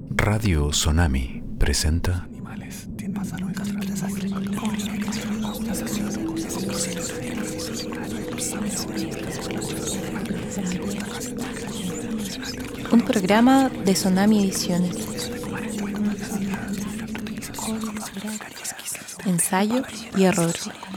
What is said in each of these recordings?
Radio Tsunami presenta un programa de Tsunami Ediciones. Ensayo y error.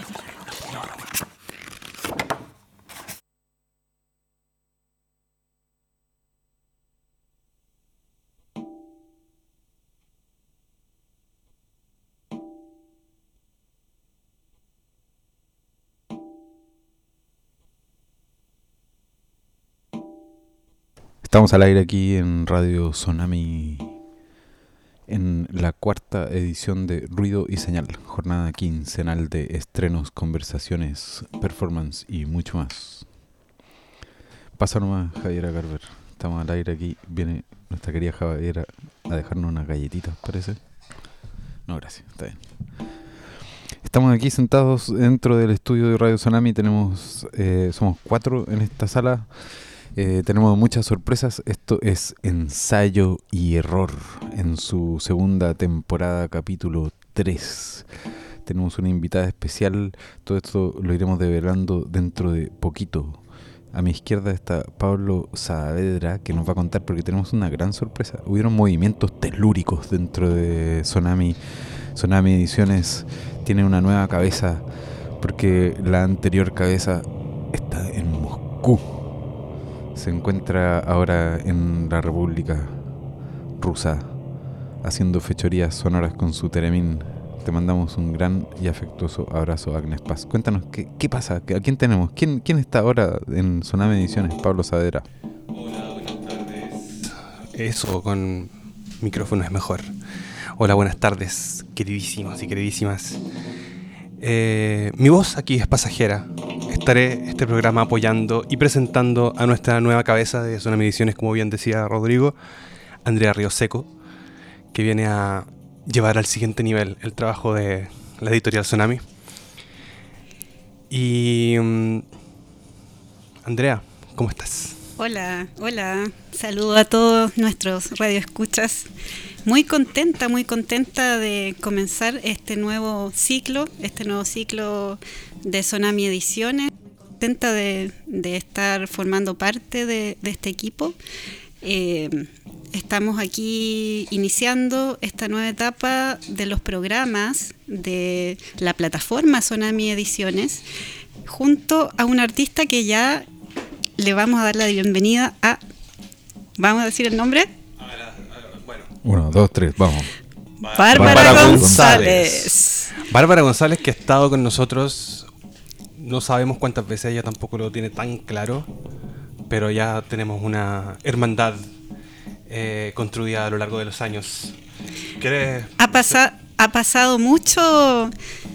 Estamos al aire aquí en Radio Tsunami en la cuarta edición de Ruido y Señal, jornada quincenal de estrenos, conversaciones, performance y mucho más. Pasa nomás, Javiera Carver. Estamos al aire aquí. Viene nuestra querida Javiera a dejarnos unas galletitas, parece. No, gracias, está bien. Estamos aquí sentados dentro del estudio de Radio Tsunami. Somos 4 en esta sala. Tenemos muchas sorpresas. Esto es Ensayo y Error en su segunda temporada, capítulo 3. Tenemos una invitada especial. Todo esto lo iremos develando dentro de poquito. A mi izquierda está Pablo Saavedra, que nos va a contar porque tenemos una gran sorpresa. Hubieron movimientos telúricos dentro de Tsunami. Tsunami Ediciones tiene una nueva cabeza porque la anterior cabeza está en Moscú. Se encuentra ahora en la República Rusa haciendo fechorías sonoras con su Teremín. Te mandamos un gran y afectuoso abrazo, Agnes Paz. Cuéntanos, ¿qué pasa? ¿A quién tenemos? ¿Quién está ahora en Tsunami Ediciones? Pablo Saavedra. Hola, buenas tardes. Eso, con micrófono es mejor. Hola, buenas tardes, queridísimos y queridísimas. Mi voz aquí es pasajera. Estaré este programa apoyando y presentando a nuestra nueva cabeza de Tsunami Ediciones, como bien decía Rodrigo, Andrea Ríoseco, que viene a llevar al siguiente nivel el trabajo de la editorial Tsunami. Y Andrea, ¿cómo estás? Hola, saludo a todos nuestros radioescuchas. Muy contenta de comenzar este nuevo ciclo de Tsunami Ediciones. Contenta de estar formando parte de este equipo. Estamos aquí iniciando esta nueva etapa de los programas de la plataforma Tsunami Ediciones, junto a un artista que ya le vamos a dar la bienvenida a... ¿Vamos a decir el nombre? Bueno. 1, 2, 3, vamos. Bárbara González. Bárbara González, que ha estado con nosotros, no sabemos cuántas veces, ella tampoco lo tiene tan claro, pero ya tenemos una hermandad construida a lo largo de los años. ¿Quieres? Ha pasado mucho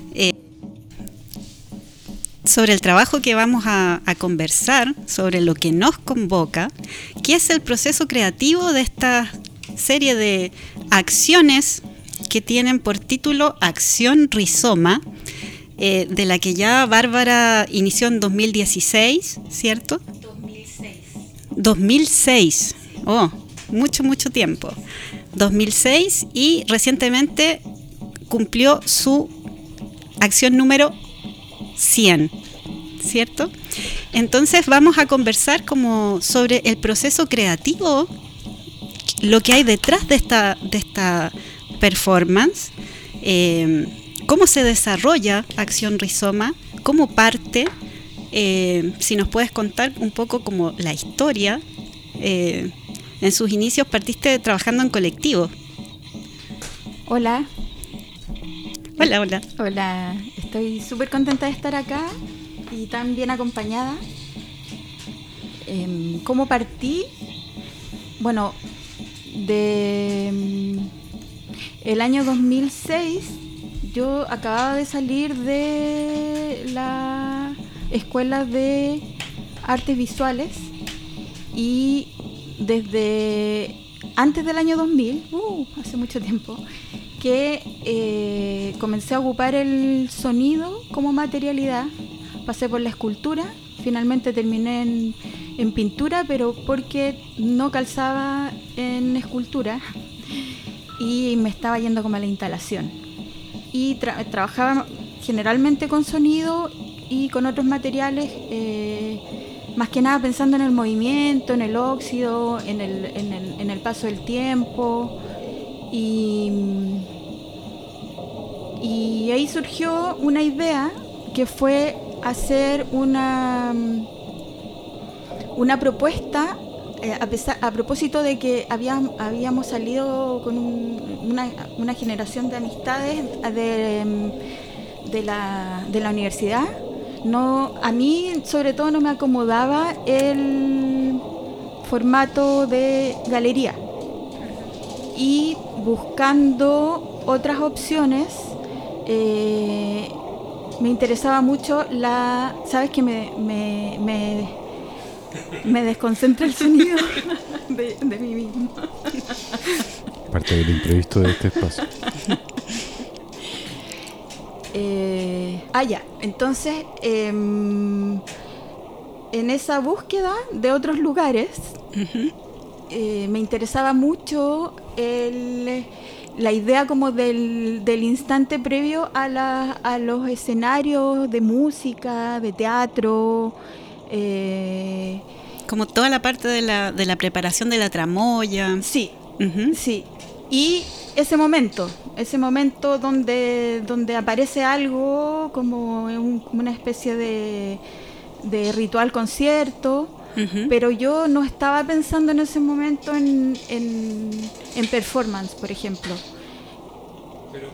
sobre el trabajo que vamos a conversar, sobre lo que nos convoca, que es el proceso creativo de esta serie de acciones que tienen por título Acción Rizoma, de la que ya Bárbara inició en 2016, ¿cierto? 2006. Oh, mucho tiempo. 2006, y recientemente cumplió su acción número 100, ¿cierto? Entonces vamos a conversar como sobre el proceso creativo, lo que hay detrás de esta performance, cómo se desarrolla Acción Rizoma, cómo parte, si nos puedes contar un poco como la historia. En sus inicios partiste trabajando en colectivo. Hola, Estoy súper contenta de estar acá y tan bien acompañada. ¿Cómo partí? Bueno, el año 2006 yo acababa de salir de la escuela de artes visuales y desde antes del año 2000, hace mucho tiempo, que comencé a ocupar el sonido como materialidad. Pasé por la escultura, finalmente terminé en pintura, pero porque no calzaba en escultura y me estaba yendo como a la instalación. Y trabajaba generalmente con sonido y con otros materiales, más que nada pensando en el movimiento, en el óxido, en el paso del tiempo. Y ahí surgió una idea que fue hacer una propuesta, a propósito de que habíamos salido con una generación de amistades de la universidad. A mí sobre todo no me acomodaba el formato de galería, y buscando otras opciones, me interesaba mucho ¿sabes que me desconcentra el sonido de mí mismo? Parte del imprevisto de este espacio. Ya. Entonces, en esa búsqueda de otros lugares, me interesaba mucho la idea como del instante previo a los escenarios de música, de teatro. Como toda la parte de la preparación de la tramoya. Sí, sí. Y ese momento donde aparece algo como una especie de ritual concierto. Pero yo no estaba pensando en ese momento en performance, por ejemplo. Pero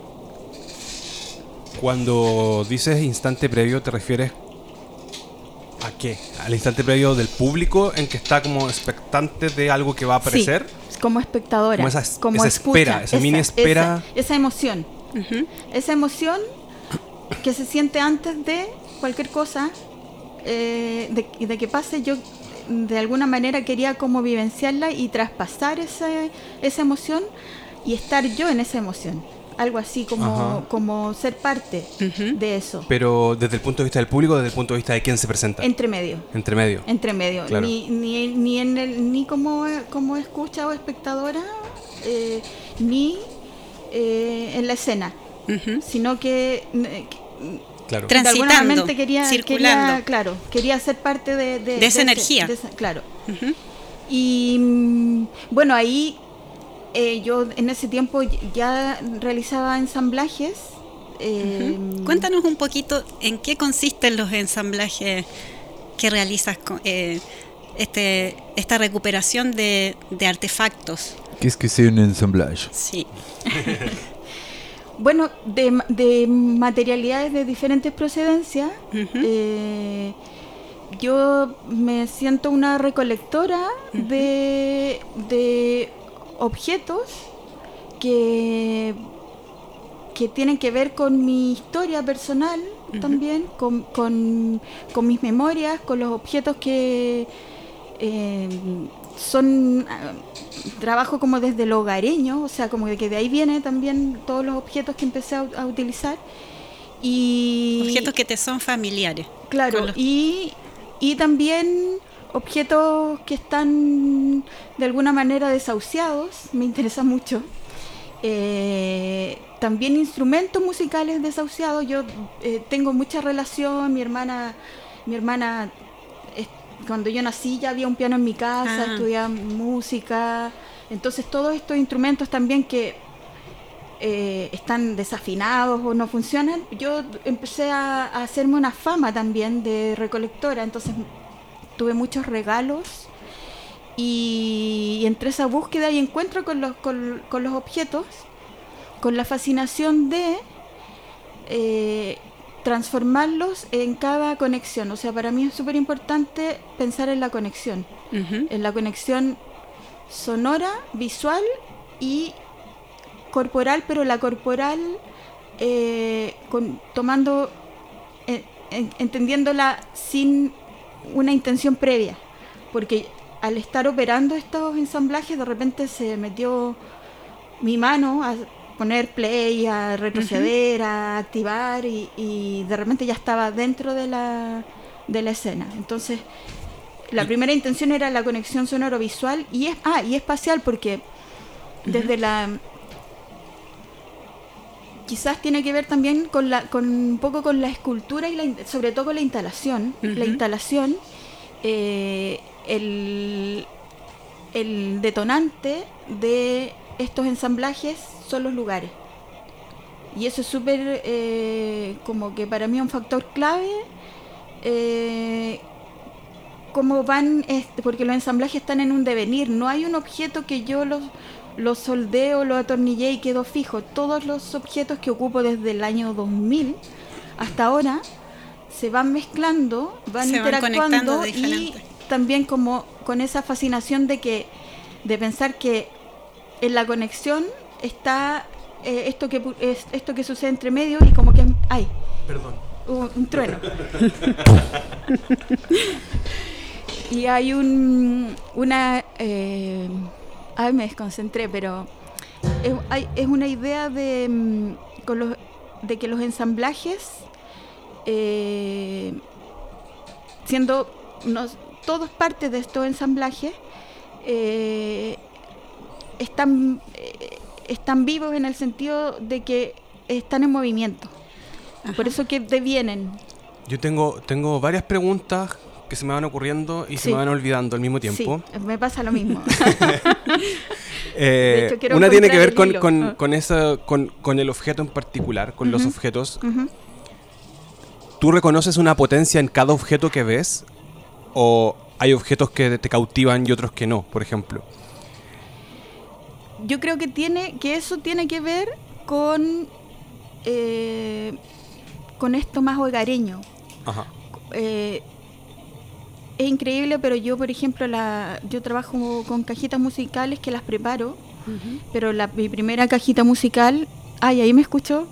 cuando dices instante previo, ¿te refieres a qué? ¿Al instante previo del público en que está como expectante de algo que va a aparecer? Sí, como espectadora, como esa como espera, esa mini espera. Esa emoción. Esa emoción que se siente antes de cualquier cosa, de que pase. Yo de alguna manera quería como vivenciarla y traspasar esa emoción y estar yo en esa emoción, algo así como ser parte de eso. Pero desde el punto de vista del público, desde el punto de vista de quién se presenta. Entre medio, claro. ni como escucha o espectadora, ni en la escena, sino que claro. Transitando, circulando. Quería ser parte de esa energía. Claro. Y bueno, ahí yo en ese tiempo ya realizaba ensamblajes. Cuéntanos un poquito en qué consisten los ensamblajes que realizas, esta recuperación de artefactos. ¿Qué es que sea un ensamblage? Sí. Bueno, de materialidades de diferentes procedencias. Yo me siento una recolectora de objetos que tienen que ver con mi historia personal, también, con mis memorias, con los objetos que son... trabajo como desde lo hogareño, o sea, como que de ahí viene también todos los objetos que empecé a utilizar. Y objetos que te son familiares. Claro, y también objetos que están de alguna manera desahuciados, me interesa mucho. También instrumentos musicales desahuciados. Yo tengo mucha relación, mi hermana cuando yo nací ya había un piano en mi casa, estudiaba música. Entonces todos estos instrumentos también que están desafinados o no funcionan, yo empecé a hacerme una fama también de recolectora. Entonces tuve muchos regalos y entre esa búsqueda y encuentro con los objetos, con la fascinación de transformarlos en cada conexión. O sea, para mí es súper importante pensar en la conexión, en la conexión sonora, visual y corporal, pero la corporal entendiéndola sin una intención previa, porque al estar operando estos ensamblajes de repente se metió mi mano a poner play, a retroceder, a activar y de repente ya estaba dentro de la escena. Entonces La primera intención era la conexión sonoro-visual y espacial, porque desde quizás tiene que ver también con un poco con la escultura y sobre todo con la instalación. La instalación, el detonante de estos ensamblajes son los lugares. Y eso es súper, como que para mí es un factor clave, cómo van, porque los ensamblajes están en un devenir. No hay un objeto que yo los soldeo, los atornillé y quedo fijo. Todos los objetos que ocupo desde el año 2000 hasta ahora se van mezclando, van interactuando y también como con esa fascinación de pensar que en la conexión está esto que sucede entre medio y como que ¡ay! Perdón. Un trueno. Y hay me desconcentré, pero es una idea de que los ensamblajes, siendo todos parte de estos ensamblajes, están vivos en el sentido de que están en movimiento. Ajá. Por eso que devienen. Yo tengo varias preguntas que se me van ocurriendo y se me van olvidando al mismo tiempo. Sí, me pasa lo mismo. Una tiene que ver con el objeto en particular, con los objetos. ¿Tú reconoces una potencia en cada objeto que ves? ¿O hay objetos que te cautivan y otros que no, por ejemplo? Yo creo que eso tiene que ver con esto más hogareño. Ajá. Es increíble, pero yo, por ejemplo, yo trabajo con cajitas musicales que las preparo, pero mi primera cajita musical... ¡Ay, ahí me escuchó!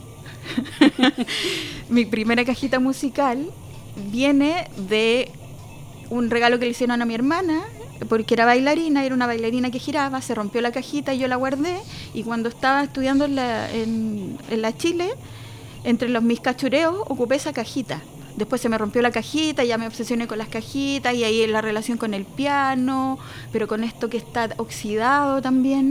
Mi primera cajita musical viene de un regalo que le hicieron a mi hermana, porque era una bailarina que giraba, se rompió la cajita y yo la guardé, y cuando estaba estudiando en la Chile, entre mis cachureos ocupé esa cajita. Después se me rompió la cajita, ya me obsesioné con las cajitas, y ahí la relación con el piano, pero con esto que está oxidado también.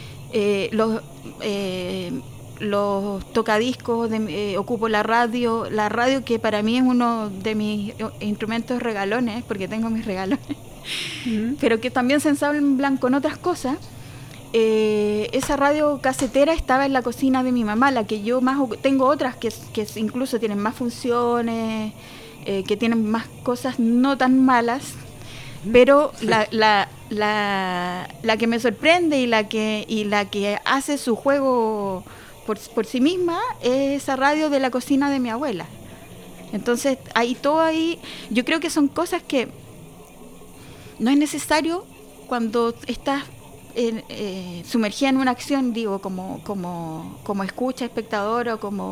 Los tocadiscos, ocupo la radio que para mí es uno de mis instrumentos regalones, porque tengo mis regalones, pero que también se ensamblan con otras cosas. Esa radio casetera estaba en la cocina de mi mamá, la que yo más tengo otras que incluso tienen más funciones, que tienen más cosas no tan malas, pero la que me sorprende y la que hace su juego por sí misma es esa radio de la cocina de mi abuela. Entonces yo creo que son cosas que no es necesario cuando estás sumergida en una acción, digo, como escucha, espectador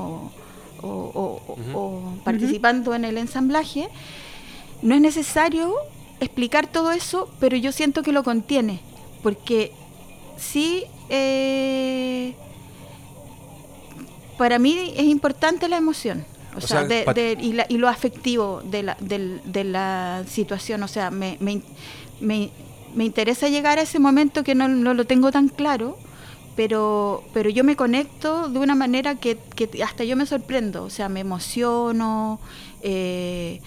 o participando en el ensamblaje. No es necesario explicar todo eso, pero yo siento que lo contiene, porque sí, para mí es importante la emoción, y lo afectivo de la situación. O sea, me interesa llegar a ese momento que no lo tengo tan claro, pero yo me conecto de una manera que hasta yo me sorprendo. O sea, me emociono, en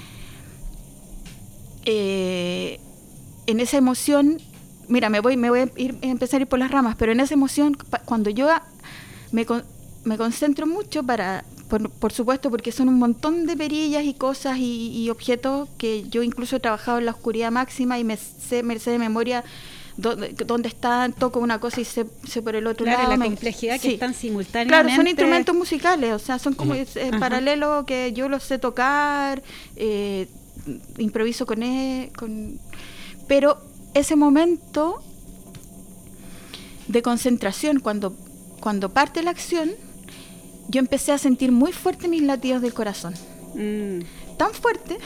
esa emoción, mira, me voy a empezar a ir por las ramas, pero en esa emoción, cuando yo me concentro mucho por supuesto, porque son un montón de perillas y cosas y objetos que yo incluso he trabajado en la oscuridad máxima y me sé de memoria dónde están, toco una cosa y sé por el otro lado. La complejidad que están simultáneamente. Claro, son instrumentos musicales, o sea, son como paralelo, que yo los sé tocar, improviso pero ese momento de concentración, cuando parte la acción, yo empecé a sentir muy fuerte mis latidos del corazón. Tan fuerte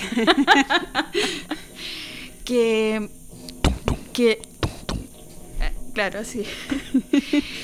que claro, sí.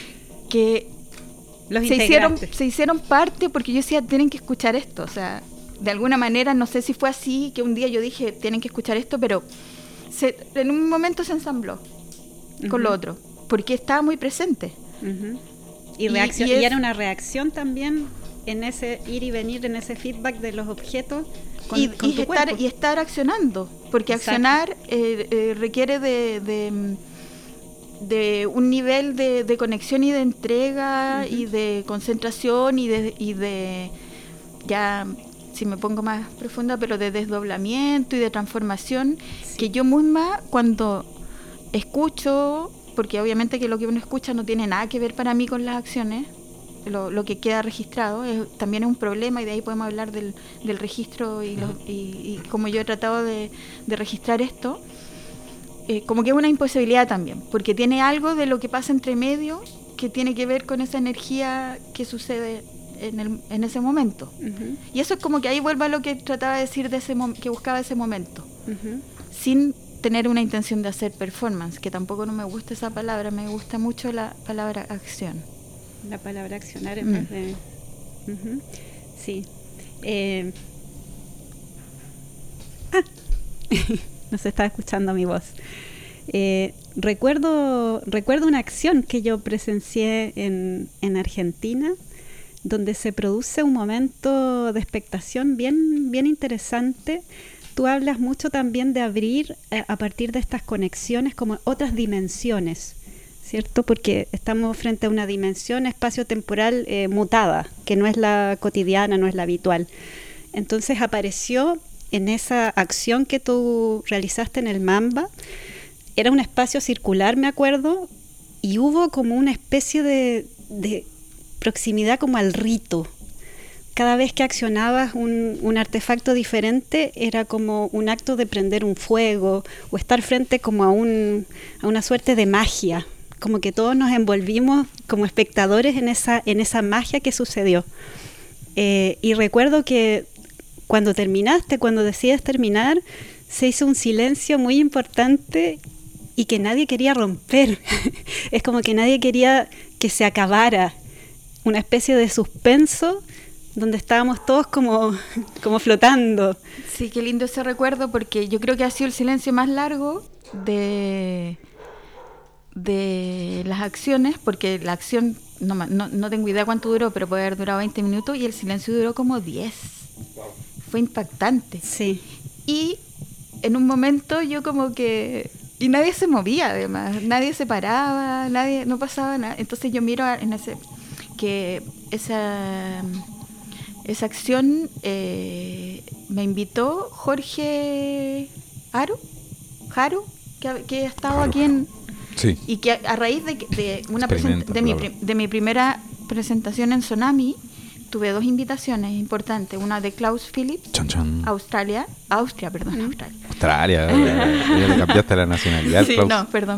Que se hicieron parte, porque yo decía, tienen que escuchar esto. O sea, de alguna manera, no sé si fue así, que un día yo dije, tienen que escuchar esto, pero en un momento se ensambló con lo otro, porque estaba muy presente. Y era una reacción también en ese ir y venir, en ese feedback de los objetos con tu cuerpo. Y estar accionando, porque accionar requiere de un nivel de conexión y de entrega y de concentración y de ya, si me pongo más profunda, pero de desdoblamiento y de transformación, que yo misma cuando escucho, porque obviamente que lo que uno escucha no tiene nada que ver para mí con las acciones, lo que queda registrado también es un problema, y de ahí podemos hablar del registro y como yo he tratado de registrar esto, como que es una imposibilidad también, porque tiene algo de lo que pasa entre medio que tiene que ver con esa energía que sucede en ese momento. Y eso es como que ahí vuelvo a lo que trataba de decir que buscaba ese momento, sin tener una intención de hacer performance, que tampoco no me gusta esa palabra, me gusta mucho la palabra acción. La palabra accionar en vez de... Sí. No se estaba escuchando mi voz. Recuerdo una acción que yo presencié en Argentina, donde se produce un momento de expectación bien interesante. Tú hablas mucho también de abrir a partir de estas conexiones como otras dimensiones, ¿cierto? Porque estamos frente a una dimensión espacio-temporal mutada, que no es la cotidiana, no es la habitual. Entonces apareció en esa acción que tú realizaste en el Mamba, era un espacio circular, me acuerdo, y hubo como una especie de proximidad como al rito. Cada vez que accionabas un artefacto diferente era como un acto de prender un fuego o estar frente como a una suerte de magia, como que todos nos envolvimos como espectadores en esa magia que sucedió. Y recuerdo que cuando decides terminar, se hizo un silencio muy importante y que nadie quería romper. Es como que nadie quería que se acabara, una especie de suspenso donde estábamos todos como flotando. Sí, qué lindo ese recuerdo, porque yo creo que ha sido el silencio más largo de las acciones, porque la acción, no tengo idea cuánto duró, pero puede haber durado 20 minutos, y el silencio duró como 10. Fue impactante. Sí. Y en un momento yo como que... Y nadie se movía, además, nadie se paraba, no pasaba nada. Entonces yo miro que esa acción me invitó Jorge Haru, que ha estado aquí en... Sí. Y que a raíz de mi primera presentación en Tsunami, tuve 2 invitaciones importantes, una de Klaus Phillips, Austria. Australia, ya le cambiaste la nacionalidad. Sí, Klaus. no, perdón.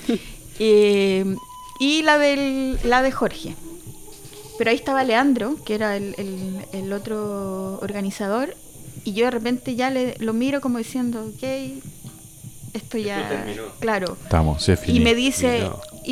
Y la de Jorge. Pero ahí estaba Leandro, que era el otro organizador, y yo de repente ya lo miro como diciendo, ok, esto ya, claro. Estamos, se y me dice,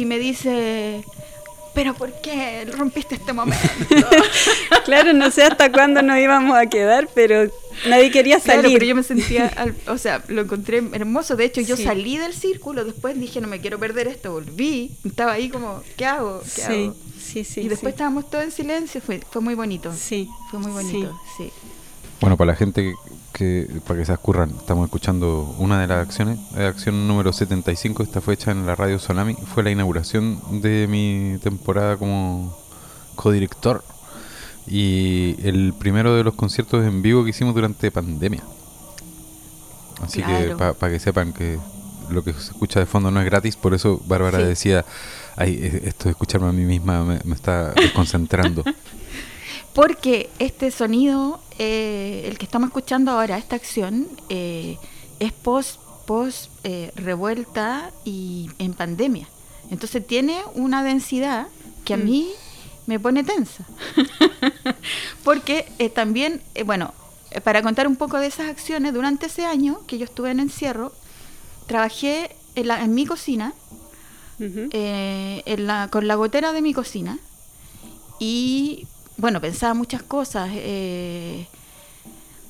pero ¿por qué rompiste este momento? Claro, no sé hasta cuándo nos íbamos a quedar, pero nadie quería salir. Claro, pero yo me sentía, lo encontré hermoso. De hecho, yo salí del círculo, después dije, no me quiero perder esto, volví, estaba ahí como, ¿qué hago? Sí. Y después estábamos todos en silencio, fue muy bonito. Sí. Fue muy bonito, sí. Bueno, para la gente para que se escurran, estamos escuchando una de las acciones, acción número 75, esta fue hecha en la radio Tsunami, fue la inauguración de mi temporada como codirector y el primero de los conciertos en vivo que hicimos durante pandemia. Así que para que sepan que lo que se escucha de fondo no es gratis, por eso Bárbara decía, esto de escucharme a mí misma me está desconcentrando. Porque este sonido, el que estamos escuchando ahora, esta acción, es post revuelta y en pandemia. Entonces tiene una densidad que a mí me pone tensa. Porque también, para contar un poco de esas acciones, durante ese año que yo estuve en encierro, trabajé en mi cocina, con la gotera de mi cocina, y... Bueno, pensaba muchas cosas.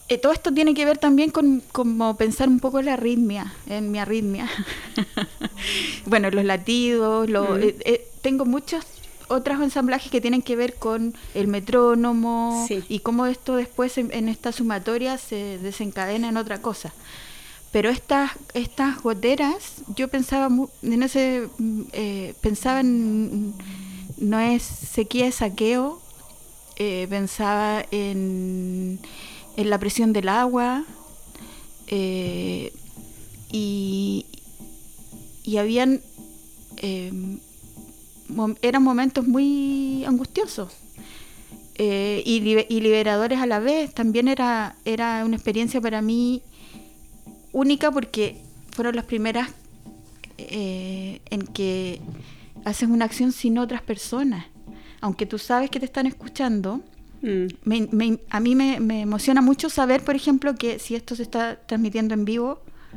todo esto tiene que ver también con como pensar un poco en mi arritmia. Bueno, los latidos, tengo muchos otros ensamblajes que tienen que ver con el metrónomo, Sí. y cómo esto después en esta sumatoria se desencadena en otra cosa. Pero estas goteras, yo pensaba pensaba en, no es sequía, es saqueo, pensaba en la presión del agua, y habían eran momentos muy angustiosos, y liberadores a la vez. También era una experiencia para mí única, porque fueron las primeras en que haces una acción sin otras personas, aunque tú sabes que te están escuchando. A mí me emociona mucho saber, por ejemplo, que si esto se está transmitiendo en vivo,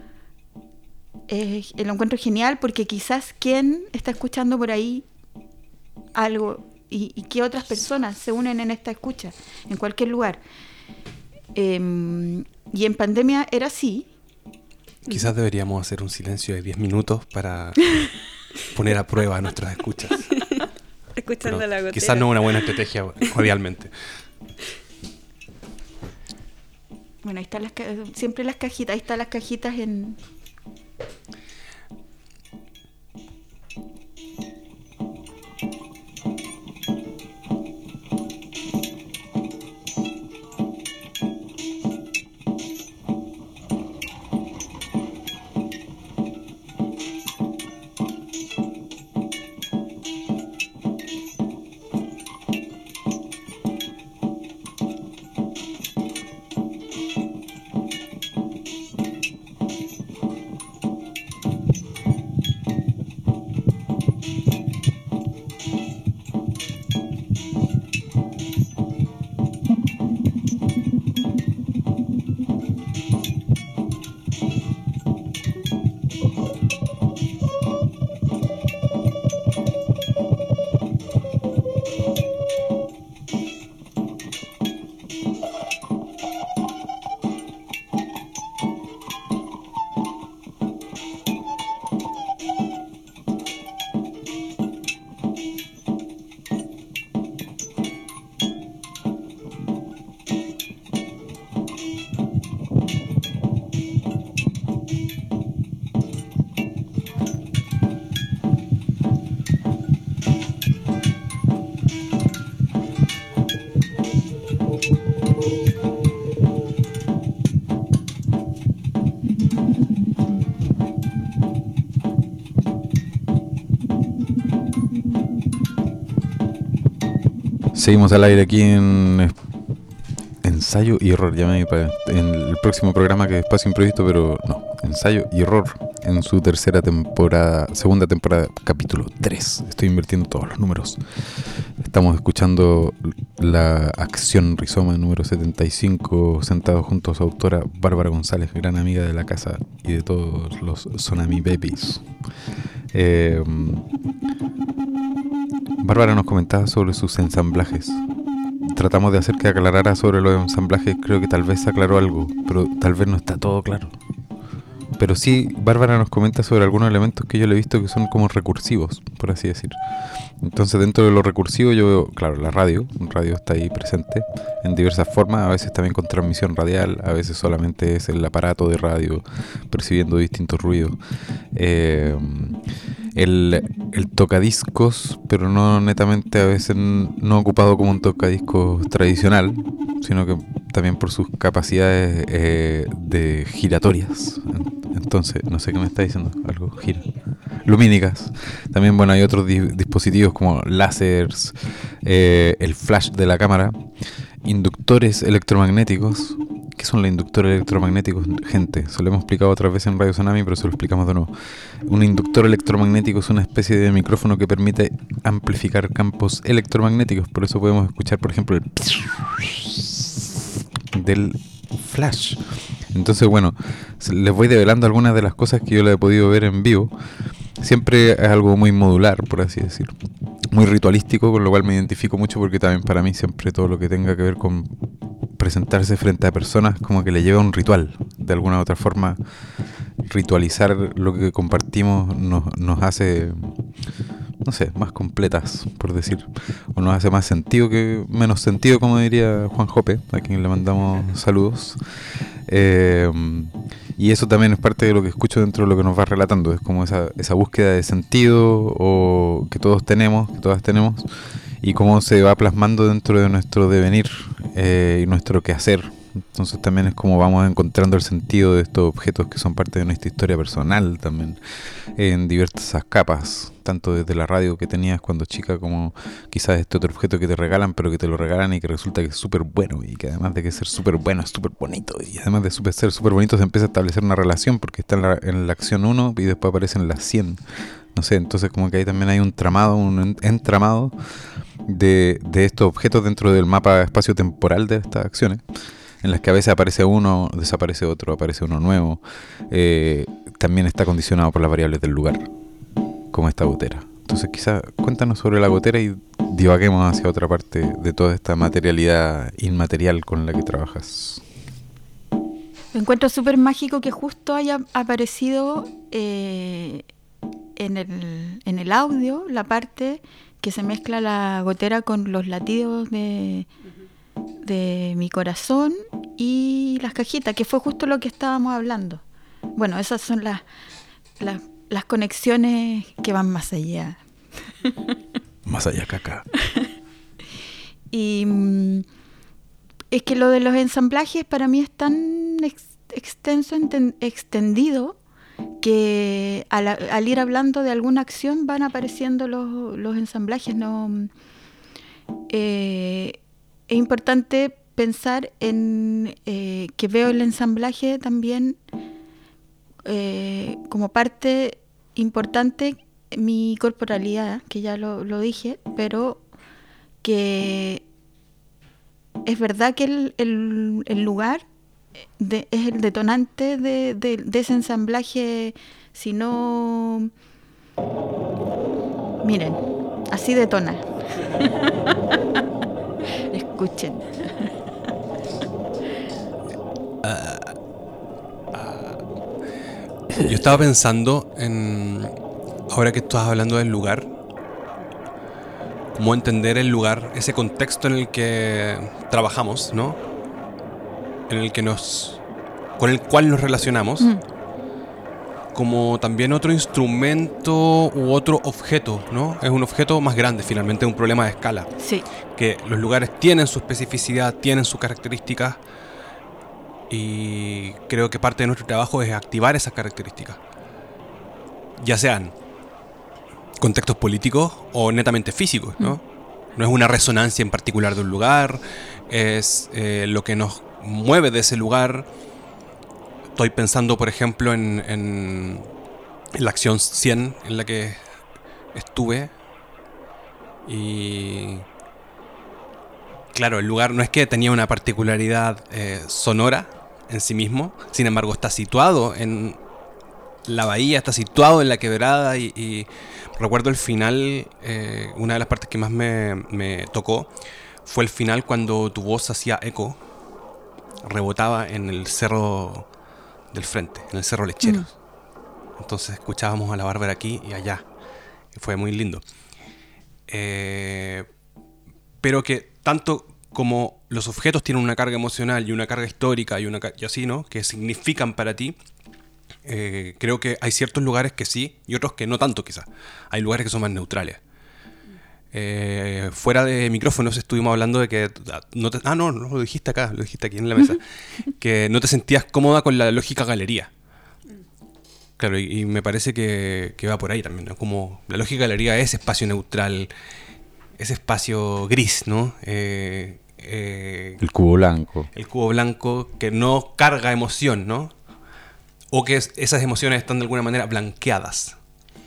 lo encuentro genial, porque quizás quien está escuchando por ahí algo, y que otras personas se unen en esta escucha, en cualquier lugar. Y en pandemia era así. Quizás deberíamos hacer un silencio de 10 minutos para poner a prueba nuestras escuchas. Escuchando Pero la gotera. quizás no es una buena estrategia, cordialmente. Bueno, ahí están siempre las cajitas, ahí están las cajitas en... Seguimos al aire aquí en Ensayo y Error. Llamé en el próximo programa, que es Espacio Imprevisto, pero no, Ensayo y Error, en su segunda temporada, capítulo 3. Estoy invirtiendo todos los números. Estamos escuchando la Acción Rizoma número 75, sentados junto a su autora Bárbara González, gran amiga de la casa y de todos los Tsunami Babies. Bárbara nos comentaba sobre sus ensamblajes. Tratamos de hacer que aclarara sobre los ensamblajes. Creo que tal vez se aclaró algo, pero tal vez no está todo claro. Pero sí, Bárbara nos comenta sobre algunos elementos que yo le he visto que son como recursivos, por así decir. Entonces, dentro de lo recursivo yo veo, claro, la radio. Un radio está ahí presente en diversas formas, a veces también con transmisión radial, a veces solamente es el aparato de radio percibiendo distintos ruidos. El tocadiscos, pero no netamente, a veces no ocupado como un tocadiscos tradicional, sino que también por sus capacidades de giratorias. Entonces, no sé qué me está diciendo, algo gira. Lumínicas. También, bueno, hay otros dispositivos como láseres, el flash de la cámara, inductores electromagnéticos. ¿Qué son los inductores electromagnéticos? Gente, se lo hemos explicado otras veces en Radio Tsunami, pero se lo explicamos de nuevo. Un inductor electromagnético es una especie de micrófono que permite amplificar campos electromagnéticos. Por eso podemos escuchar, por ejemplo, el del flash. Entonces, bueno, les voy develando algunas de las cosas que yo le he podido ver en vivo. Siempre es algo muy modular, por así decirlo. Muy ritualístico, con lo cual me identifico mucho, porque también para mí siempre todo lo que tenga que ver con presentarse frente a personas como que le lleva un ritual. De alguna u otra forma, ritualizar lo que compartimos nos hace, no sé, más completas, por decir. O nos hace más sentido que menos sentido, como diría Juan Jope, a quien le mandamos saludos. Y eso también es parte de lo que escucho dentro de lo que nos va relatando. Es como esa búsqueda de sentido o que todos tenemos, que todas tenemos, y cómo se va plasmando dentro de nuestro devenir y nuestro quehacer. Entonces también es como vamos encontrando el sentido de estos objetos que son parte de nuestra historia personal también, en diversas capas, tanto desde la radio que tenías cuando chica, como quizás este otro objeto que te regalan, pero que te lo regalan y que resulta que es súper bueno, y que además de que ser súper bueno es súper bonito, y además de ser súper bonito se empieza a establecer una relación porque está en la acción 1 y después aparece en la 100. No sé, entonces como que ahí también hay un entramado de estos objetos dentro del mapa espacio-temporal de estas acciones, en las que a veces aparece uno, desaparece otro, aparece uno nuevo. También está condicionado por las variables del lugar, como esta gotera. Entonces quizá cuéntanos sobre la gotera y divaguemos hacia otra parte de toda esta materialidad inmaterial con la que trabajas. Lo encuentro súper mágico que justo haya aparecido en el audio la parte que se mezcla la gotera con los latidos de mi corazón y las cajitas, que fue justo lo que estábamos hablando. Bueno, esas son las conexiones que van más allá. Más allá que acá. Y es que lo de los ensamblajes para mí es tan extenso, extendido, que al ir hablando de alguna acción van apareciendo los ensamblajes. No, es importante pensar en que veo el ensamblaje también como parte importante mi corporalidad, que ya lo dije, pero que es verdad que el lugar es el detonante de ese ensamblaje. Si no, miren, así detona. Escuchen. Yo estaba pensando en, ahora que estás hablando del lugar, cómo entender el lugar, ese contexto en el que trabajamos, ¿no? En el que con el cual nos relacionamos, como también otro instrumento u otro objeto, ¿no? Es un objeto más grande, finalmente es un problema de escala. Sí. Que los lugares tienen su especificidad, tienen sus características, y creo que parte de nuestro trabajo es activar esas características, ya sean contextos políticos o netamente físicos, ¿no? No es una resonancia en particular de un lugar, es lo que nos mueve de ese lugar. Estoy pensando, por ejemplo, en la acción 100 en la que estuve, y claro, el lugar no es que tenía una particularidad sonora en sí mismo, sin embargo está situado en la bahía, está situado en la quebrada, y recuerdo el final, una de las partes que más me tocó fue el final, cuando tu voz hacía eco, rebotaba en el cerro del frente, en el cerro Lecheros. Entonces escuchábamos a la Bárbara aquí y allá, y fue muy lindo. Pero que tanto como los objetos tienen una carga emocional y una carga histórica y así, ¿no?, que significan para ti, creo que hay ciertos lugares que sí y otros que no tanto, quizás. Hay lugares que son más neutrales. Fuera de micrófonos estuvimos hablando de que no lo dijiste acá, lo dijiste aquí en la mesa, que no te sentías cómoda con la lógica galería. Claro, y me parece que va por ahí también, ¿no? Como la lógica galería es espacio neutral, ese espacio gris, ¿no? El cubo blanco. El cubo blanco que no carga emoción, ¿no? O que esas emociones están de alguna manera blanqueadas.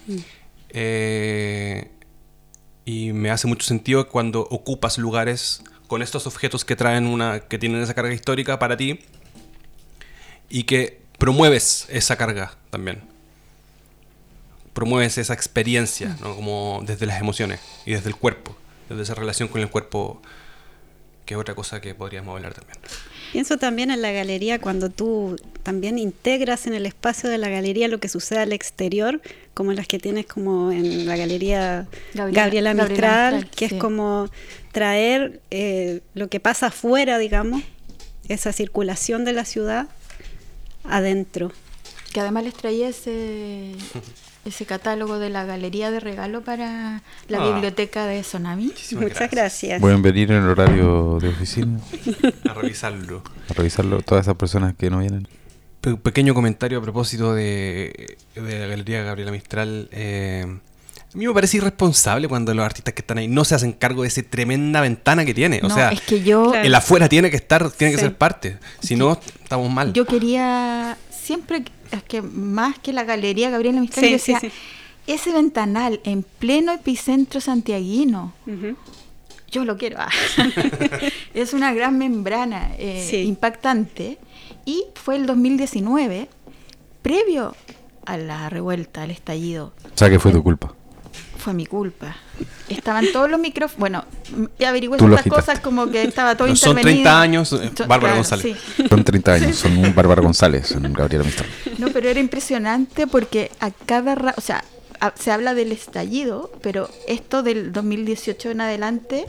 Y me hace mucho sentido cuando ocupas lugares con estos objetos que que tienen esa carga histórica para ti, y que promueves esa carga también. Promueves esa experiencia, ¿no? Como desde las emociones y desde el cuerpo, desde esa relación con el cuerpo que es otra cosa que podríamos hablar también. Pienso también en la galería, cuando tú también integras en el espacio de la galería lo que sucede al exterior, como las que tienes como en la galería Gabriela Mistral, que sí. es como traer lo que pasa afuera, digamos, esa circulación de la ciudad adentro. Que además les traía ese catálogo de la galería de regalo para la biblioteca de Sonami. Muchas gracias. Pueden venir en el horario de oficina A revisarlo. a revisarlo todas esas personas que no vienen. Pequeño comentario a propósito de la galería Gabriela Mistral. A mí me parece irresponsable cuando los artistas que están ahí no se hacen cargo de esa tremenda ventana que tiene. O No, sea, es que yo, Claro. el afuera tiene que estar, tiene que Sí. ser parte. Si no, estamos mal. yo quería siempre, es que más que la galería Gabriela Mistral, Sí, yo sí, decía, sí. ese ventanal en pleno epicentro santiaguino, Ujú. yo lo quiero. Es una gran membrana Sí. impactante. Y fue el 2019, previo a la revuelta, al estallido. O sea que fue tu culpa. Fue mi culpa. Estaban todos los micrófonos. Bueno, ya averigüé Tú lo ciertas agitaste. cosas como que estaba todo No, son intervenido. 30 años, Son- Bárbara claro, González. sí. Son 30 años, son un Bárbara González en Gabriela Mistral. No, pero era impresionante porque a cada o sea, se habla del estallido, pero esto del 2018 en adelante,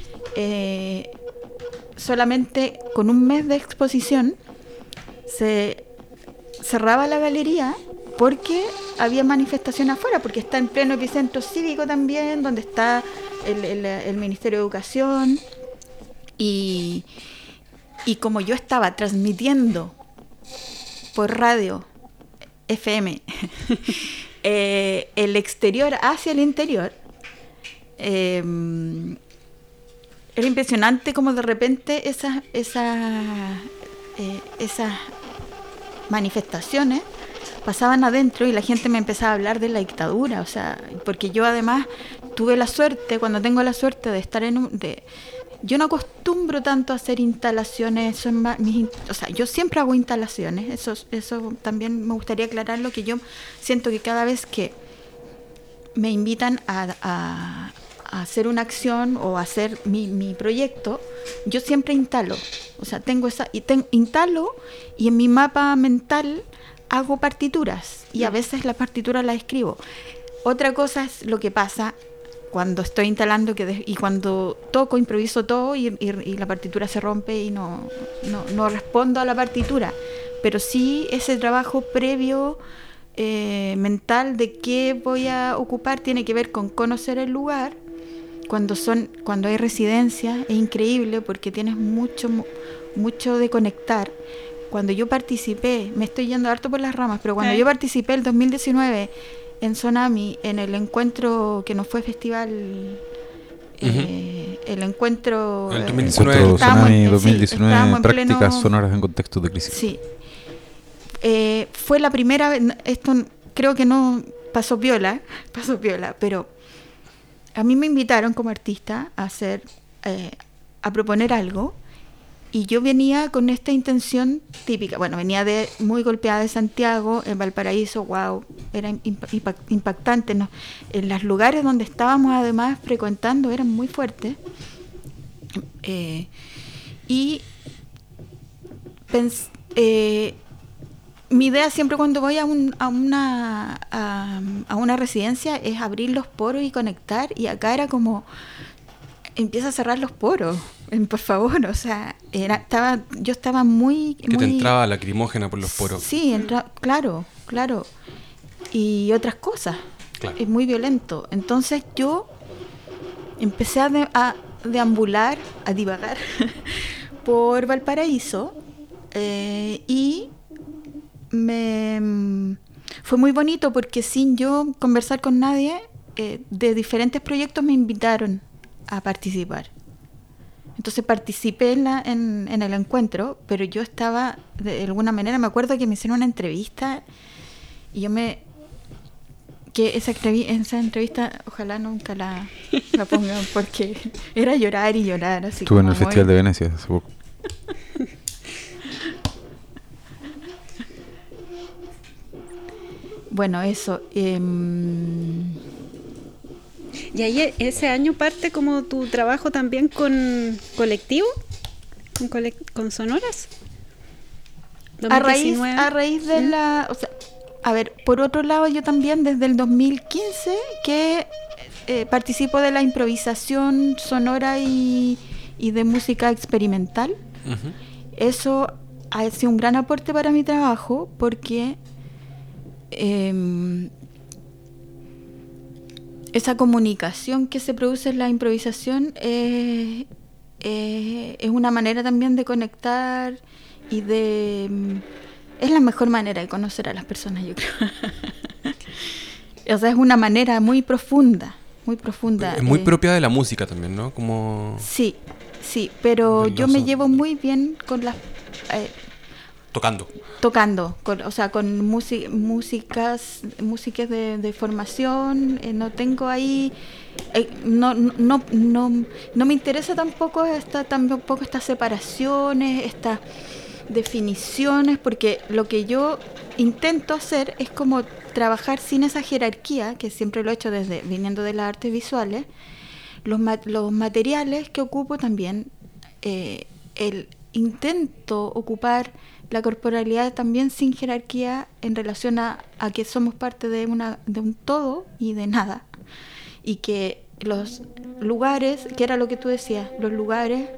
solamente con un mes de exposición se cerraba la galería porque había manifestación afuera, porque está en pleno epicentro cívico también, donde está el Ministerio de Educación, y como yo estaba transmitiendo por radio FM el exterior hacia el interior, era impresionante como de repente esas manifestaciones pasaban adentro y la gente me empezaba a hablar de la dictadura, o sea, porque yo además tuve la suerte, cuando tengo la suerte de estar yo no acostumbro tanto a hacer instalaciones, son más, o sea, yo siempre hago instalaciones, eso también me gustaría aclararlo, que yo siento que cada vez que me invitan a hacer una acción o a hacer mi proyecto, yo siempre instalo, o sea, instalo y en mi mapa mental hago partituras y a veces las partituras las escribo. Otra cosa es lo que pasa cuando estoy instalando y cuando toco, improviso todo y la partitura se rompe y no respondo a la partitura, pero sí ese trabajo previo mental de qué voy a ocupar tiene que ver con conocer el lugar. Cuando hay residencia es increíble porque tienes mucho de conectar. Cuando yo participé, me estoy yendo harto por las ramas, pero cuando yo participé el 2019 en Sonami, en el encuentro que nos fue festival, el encuentro... El 2019. Encuentro estábamos Sonami en- 2019, estábamos en prácticas pleno- sonoras en contexto de crisis. Sí. Fue la primera vez, esto creo que no pasó piola, pero a mí me invitaron como artista a proponer algo y yo venía con esta intención típica. Bueno, venía muy golpeada de Santiago, en Valparaíso, wow, era impactante, ¿no? En los lugares donde estábamos además frecuentando eran muy fuertes. Y mi idea siempre cuando voy a una residencia es abrir los poros y conectar, y acá era como empieza a cerrar los poros, por favor, o sea, yo estaba muy... Que te entraba lacrimógena por los poros. Sí, claro, y otras cosas, Claro. es muy violento, entonces yo empecé a deambular, a divagar por Valparaíso, y fue muy bonito porque sin yo conversar con nadie, de diferentes proyectos me invitaron a participar. Entonces participé en el encuentro, pero yo estaba, de alguna manera, me acuerdo que me hicieron una entrevista y que esa entrevista ojalá nunca la pongan porque era llorar y llorar. Así Estuve en como el Festival de Venecia hace poco. Bueno, eso. Y ahí ese año parte como tu trabajo también con colectivo. con sonoras. A raíz 2019. de la... O sea, a ver, por otro lado, yo también desde el 2015 que participo de la improvisación sonora y de música experimental. Ujú. Eso ha sido un gran aporte para mi trabajo porque esa comunicación que se produce en la improvisación es una manera también de conectar y es la mejor manera de conocer a las personas, yo creo. O sea, es una manera muy profunda, muy profunda. Es muy propia de la música también, ¿no? Como Sí, pero Del yo me lazo. llevo muy bien con las... tocando. o sea, con músicas de formación, no tengo ahí... no me interesa tampoco estas separaciones, estas definiciones, porque lo que yo intento hacer es como trabajar sin esa jerarquía, que siempre lo he hecho viniendo de las artes visuales. Los materiales que ocupo también, el intento ocupar la corporalidad también sin jerarquía en relación a que somos parte de un todo y de nada, y que los lugares, que era lo que tú decías, los lugares,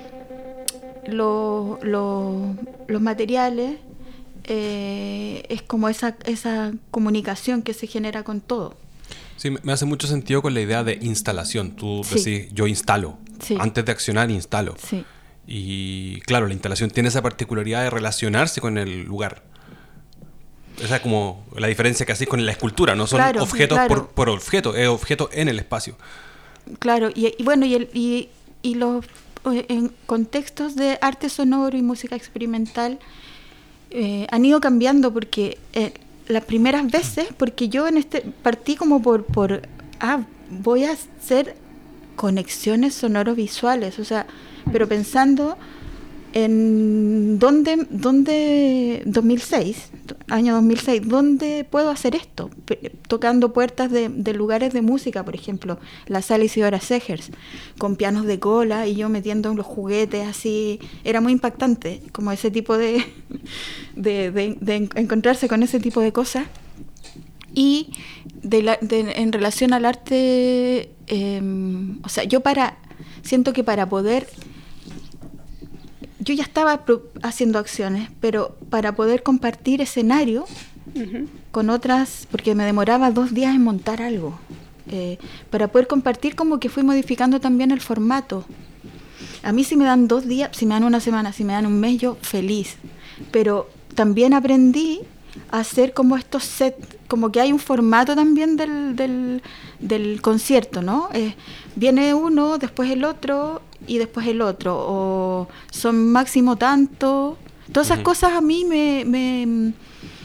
los materiales, es como esa comunicación que se genera con todo. Sí, me hace mucho sentido con la idea de instalación. Tú Sí. decís, yo instalo. Sí. Antes de accionar, instalo. Sí. Y claro, la instalación tiene esa particularidad de relacionarse con el lugar. Esa es como la diferencia que hacéis con la escultura. No son Claro, objetos claro. por objeto, es objeto en el espacio. Claro, y bueno, y los en contextos de arte sonoro y música experimental han ido cambiando porque las primeras veces, porque yo partí como por voy a hacer conexiones sonoro-visuales, o sea, pero pensando en dónde 2006, año 2006, ¿dónde puedo hacer esto? Tocando puertas de lugares de música, por ejemplo, la sala Isidora Segers, con pianos de cola y yo metiendo los juguetes así, era muy impactante, como ese tipo de encontrarse con ese tipo de cosas. Y en relación al arte, o sea, siento que para poder... Yo ya estaba haciendo acciones, pero para poder compartir escenario con otras, porque me demoraba 2 días en montar algo, para poder compartir, como que fui modificando también el formato. A mí si me dan 2 días, si me dan una semana, si me dan un mes, yo feliz. Pero también aprendí a hacer como estos sets, como que hay un formato también del concierto, ¿no? Viene uno, después el otro y después el otro, o son máximo tanto. Todas esas cosas a mí me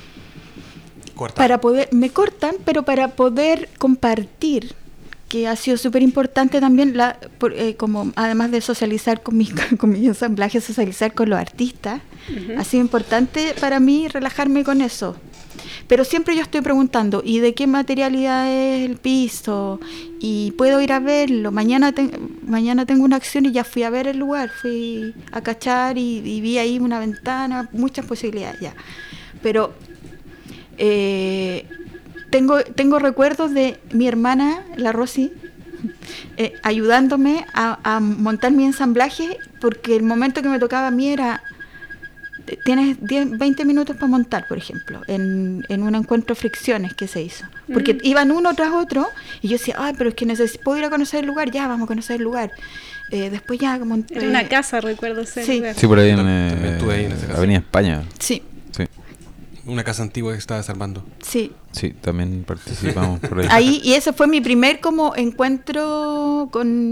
cortan, pero para poder compartir, que ha sido súper importante también, como además de socializar con mis ensamblajes, socializar con los artistas, ha sido importante para mí relajarme con eso. Pero siempre yo estoy preguntando, ¿y de qué materialidad es el piso? ¿Y puedo ir a verlo? Mañana tengo una acción y ya fui a ver el lugar, fui a cachar y vi ahí una ventana, muchas posibilidades ya. Pero tengo recuerdos de mi hermana, la Rosy, ayudándome a montar mi ensamblaje, porque el momento que me tocaba a mí era... Tienes 20 minutos para montar, por ejemplo, en un encuentro fricciones que se hizo. Porque iban uno tras otro y yo decía, pero es que puedo ir a conocer el lugar, ya, vamos a conocer el lugar. Después ya... Era una casa, recuerdo ese lugar. Sí, por ahí También estuve ahí en esa casa. Avenida España. Sí. Sí, Una casa antigua que estaba desarmando. Sí. sí, también participamos por ahí. Ahí, y ese fue mi primer como encuentro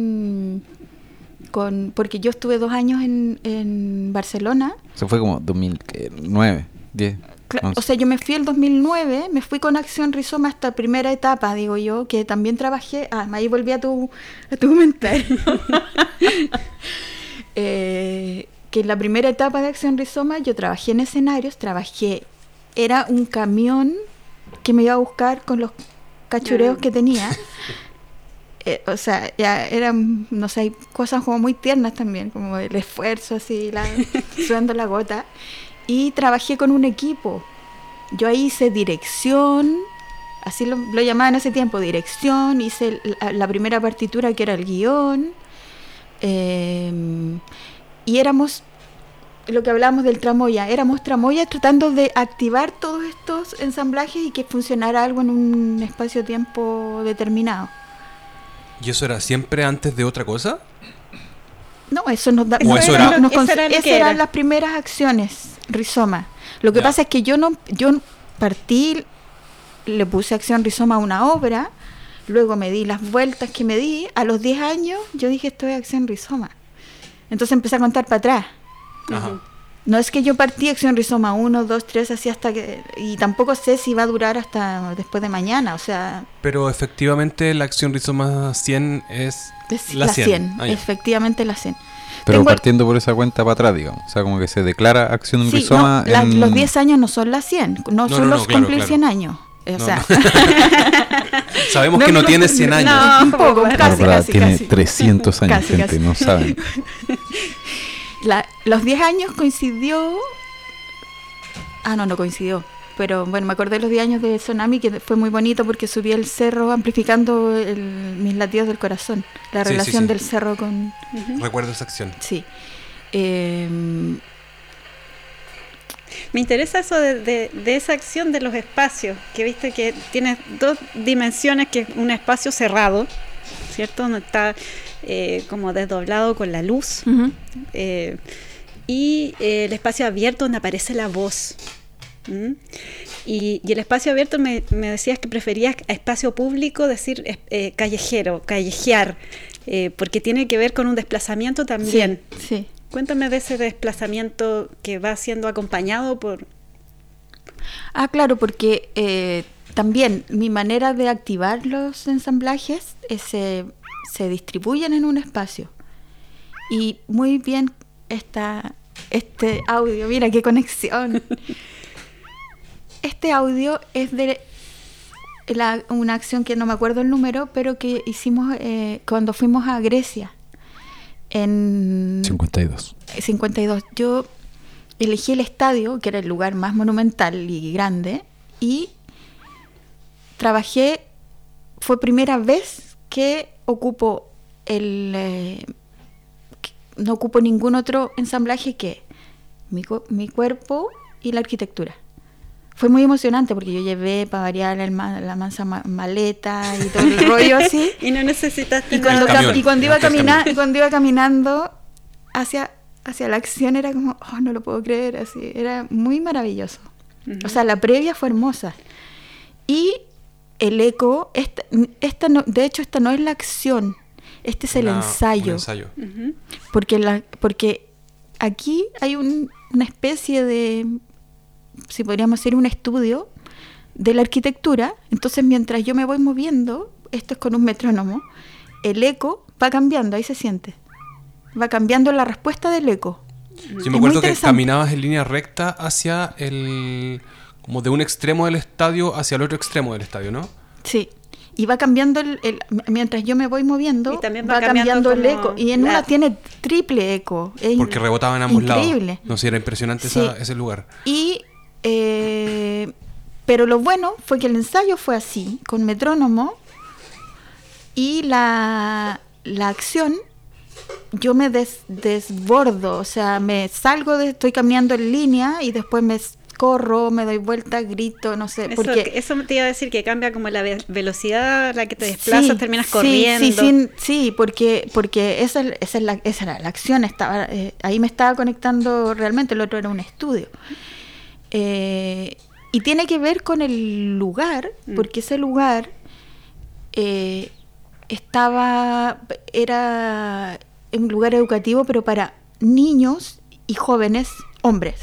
porque yo estuve 2 años en Barcelona. Eso fue como 2009, 10. O sea, yo me fui el 2009, me fui con Acción Rizoma hasta primera etapa, digo yo, que también trabajé. Ahí volví a tu comentario. Que en la primera etapa de Acción Rizoma yo trabajé en escenarios, era un camión que me iba a buscar con los cachureos que tenía. o sea, ya eran, no sé, hay cosas como muy tiernas también, como el esfuerzo, así, sudando la gota. Y trabajé con un equipo. Yo ahí hice dirección, así lo llamaban en ese tiempo, dirección, hice la primera partitura que era el guión, y éramos, lo que hablábamos del tramoya, éramos tramoya tratando de activar todos estos ensamblajes y que funcionara algo en un espacio-tiempo determinado. ¿Y eso era siempre antes de otra cosa? No, eso nos da. Esas eran las primeras acciones, Rizoma. Lo que pasa es que yo partí, le puse acción Rizoma a una obra, luego me di las vueltas que me di. A los 10 años yo dije, esto es acción Rizoma. Entonces empecé a contar para atrás. Ajá. No es que yo partí acción Rizoma 1, 2, 3, así hasta que... Y tampoco sé si va a durar hasta después de mañana, o sea... Pero efectivamente la acción Rizoma 100 es la 100. Efectivamente la 100. Pero partiendo por esa cuenta para atrás, digamos. O sea, como que se declara acción en Rizoma... Los 10 años no son las 100, no son los cumplir 100 años. O sea... Sabemos que no tiene 100 años. No, un poco, casi. Tiene 300 años, casi, gente, no saben. Los 10 años coincidió... no coincidió. Pero bueno, me acordé de los 10 años de Tsunami, que fue muy bonito porque subí el cerro amplificando mis latidos del corazón. La relación del cerro con... Recuerdo esa acción. Sí. Me interesa eso de esa acción de los espacios, que viste que tiene dos dimensiones, que es un espacio cerrado, ¿cierto? Donde está como desdoblado con la luz, y el espacio abierto donde aparece la voz. Y el espacio abierto me decías que preferías a espacio público decir callejero, callejear, porque tiene que ver con un desplazamiento también. Sí. Cuéntame de ese desplazamiento que va siendo acompañado por... Claro, porque también mi manera de activar los ensamblajes se distribuyen en un espacio. Y muy bien está este audio, mira qué conexión. Este audio es de una acción que no me acuerdo el número, pero que hicimos cuando fuimos a Grecia. En 52. Yo elegí el estadio, que era el lugar más monumental y grande, y trabajé, fue primera vez que ocupo no ocupo ningún otro ensamblaje que mi cuerpo y la arquitectura. Fue muy emocionante porque yo llevé para variar la mansa maleta y todo el rollo así. Y no necesitaste cuando iba caminando hacia la acción era como, no lo puedo creer, así. Era muy maravilloso. O sea, la previa fue hermosa. Y el eco, esta no, de hecho esta no es la acción, este es el ensayo. Un ensayo. Porque aquí hay una especie de... si podríamos decir un estudio de la arquitectura. Entonces mientras yo me voy moviendo, esto es con un metrónomo, el eco va cambiando, ahí se siente, va cambiando la respuesta del eco. Yo me acuerdo que caminabas en línea recta hacia como de un extremo del estadio hacia el otro extremo del estadio, ¿no? Sí, y va cambiando mientras yo me voy moviendo, y también va cambiando el eco, y en una tiene triple eco. Porque rebotaba en ambos increíble. Lados. No sé, era impresionante ese lugar. Y pero lo bueno fue que el ensayo fue así, con metrónomo, y la acción, yo me desbordo, o sea, me salgo estoy caminando en línea y después me corro, me doy vuelta, grito, no sé. Eso te iba a decir, que cambia como la velocidad a la que te desplazas, terminas corriendo. Sí, porque esa era la acción, ahí me estaba conectando realmente, el otro era un estudio. Y tiene que ver con el lugar, porque ese lugar era un lugar educativo, pero para niños y jóvenes hombres,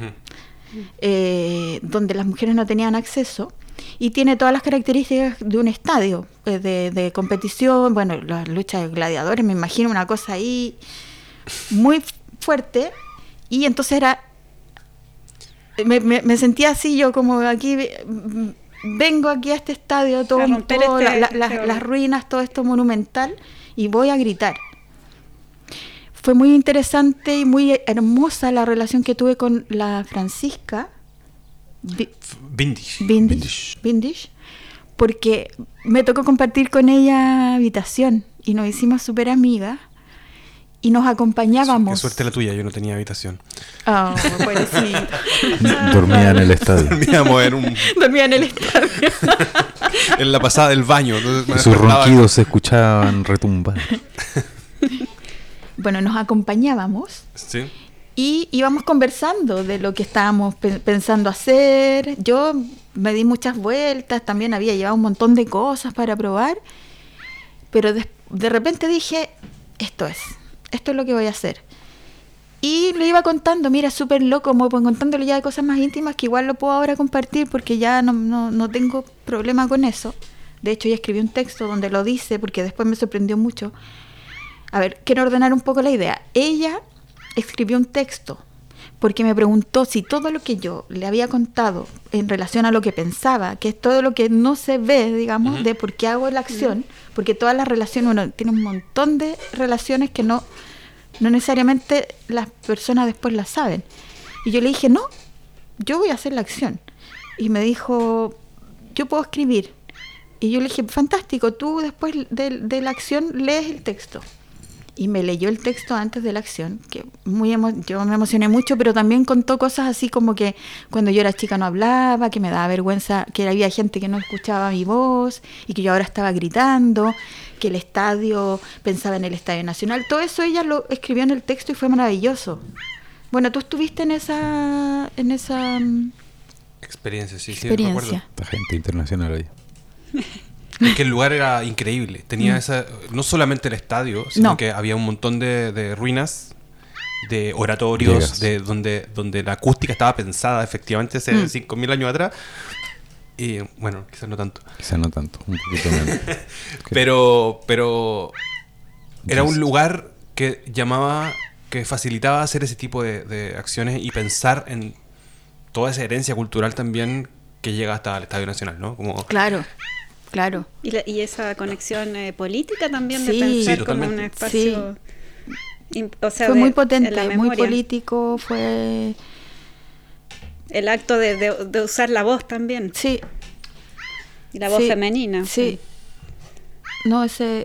donde las mujeres no tenían acceso, y tiene todas las características de un estadio de competición, bueno, la lucha de gladiadores, me imagino una cosa ahí muy fuerte, y entonces me sentía así, yo como aquí vengo aquí a este estadio, todo, A romper las ruinas, todo esto monumental, y voy a gritar. Fue muy interesante y muy hermosa la relación que tuve con la Francisca Vindish, porque me tocó compartir con ella habitación y nos hicimos súper amigas y nos acompañábamos. Qué suerte la tuya, yo no tenía habitación. Oh, pobrecita. Dormía en el estadio. Dormía en el estadio. En la pasada del baño. Y sus ronquidos se escuchaban retumbar. Bueno, nos acompañábamos. Sí. Y íbamos conversando de lo que estábamos pensando hacer. Yo me di muchas vueltas, también había llevado un montón de cosas para probar. Pero de repente dije, esto es lo que voy a hacer. Y le iba contando, mira, súper loco, como contándole ya de cosas más íntimas que igual lo puedo ahora compartir porque ya no tengo problema con eso. De hecho, ya escribí un texto donde lo dice porque después me sorprendió mucho. A ver, quiero ordenar un poco la idea. Ella escribió un texto porque me preguntó si todo lo que yo le había contado en relación a lo que pensaba, que es todo lo que no se ve, digamos, de por qué hago la acción, porque todas las relaciones, uno tiene un montón de relaciones que no necesariamente las personas después las saben. Y yo le dije, no, yo voy a hacer la acción. Y me dijo, yo puedo escribir. Y yo le dije, fantástico, tú después de la acción lees el texto. Y me leyó el texto antes de la acción, que yo me emocioné mucho, pero también contó cosas así como que cuando yo era chica no hablaba, que me daba vergüenza, que había gente que no escuchaba mi voz y que yo ahora estaba gritando, que el estadio, pensaba en el Estadio Nacional. Todo eso ella lo escribió en el texto y fue maravilloso. Bueno, tú estuviste en esa experiencia, sí, experiencia. recuerdo. Esta gente internacional ahí. Es que el lugar era increíble. Tenía no solamente el estadio, sino que había un montón de ruinas, de oratorios, donde la acústica estaba pensada efectivamente hace 5.000 años atrás. Y bueno, quizás no tanto. Quizás no tanto, un poquito menos. Pero era un lugar que facilitaba hacer ese tipo de acciones y pensar en toda esa herencia cultural también que llega hasta el Estadio Nacional, ¿no? Como Claro. Y esa conexión política también, sí, de pensar sí, como un espacio... O sea, fue muy potente, en la muy memoria. político, fue... El acto de usar la voz también. Sí. Y la voz femenina. Sí. No, ese...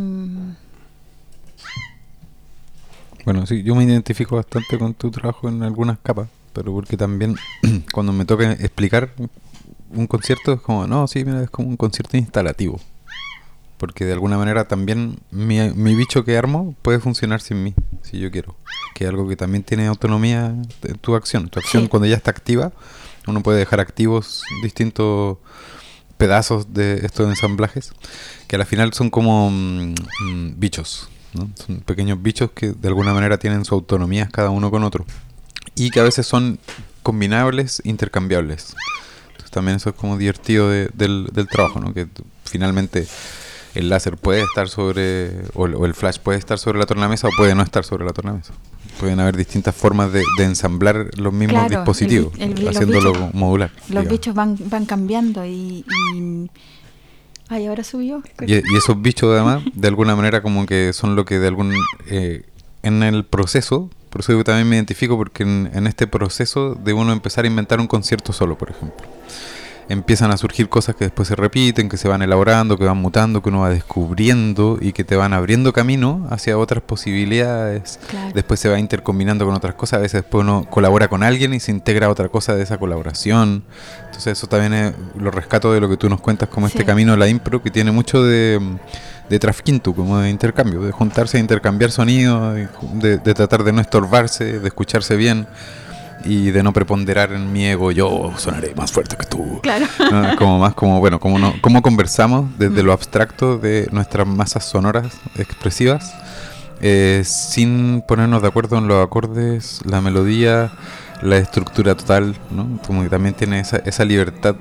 Bueno, sí, yo me identifico bastante con tu trabajo en algunas capas, pero porque también cuando me toca explicar un concierto es como, no, sí, mira, es como un concierto instalativo. Porque de alguna manera también mi bicho que armo puede funcionar sin mí, si yo quiero. Que es algo que también tiene autonomía en tu acción. Tu acción, cuando ya está activa, uno puede dejar activos distintos pedazos de estos ensamblajes, que a la final son como bichos, ¿no? Son pequeños bichos que de alguna manera tienen su autonomía cada uno con otro. Y que a veces son combinables, intercambiables. Entonces también eso es como divertido del trabajo, ¿no? Que finalmente el láser puede estar sobre, o el flash puede estar sobre la tornamesa o puede no estar sobre la tornamesa. Pueden haber distintas formas de ensamblar los mismos dispositivos, haciéndolo modular. Los bichos van cambiando y ay, ahora subió. Y esos bichos además, de alguna manera como que son lo que en el proceso, por eso yo también me identifico, porque en este proceso de uno empezar a inventar un concierto solo, por ejemplo, empiezan a surgir cosas que después se repiten, que se van elaborando, que van mutando, que uno va descubriendo y que te van abriendo camino hacia otras posibilidades. Claro. Después se va intercombinando con otras cosas. A veces después uno colabora con alguien y se integra a otra cosa de esa colaboración. Entonces eso también lo rescato de lo que tú nos cuentas como este camino de la impro, que tiene mucho de trafquinto, como de intercambio, de juntarse a intercambiar sonidos, de tratar de no estorbarse, de escucharse bien. Y de no preponderar en mi ego, yo sonaré más fuerte que tú. Claro. ¿No? Como más como, bueno, cómo conversamos desde lo abstracto de nuestras masas sonoras expresivas, sin ponernos de acuerdo en los acordes, la melodía, la estructura total, ¿no? Como que también tiene esa libertad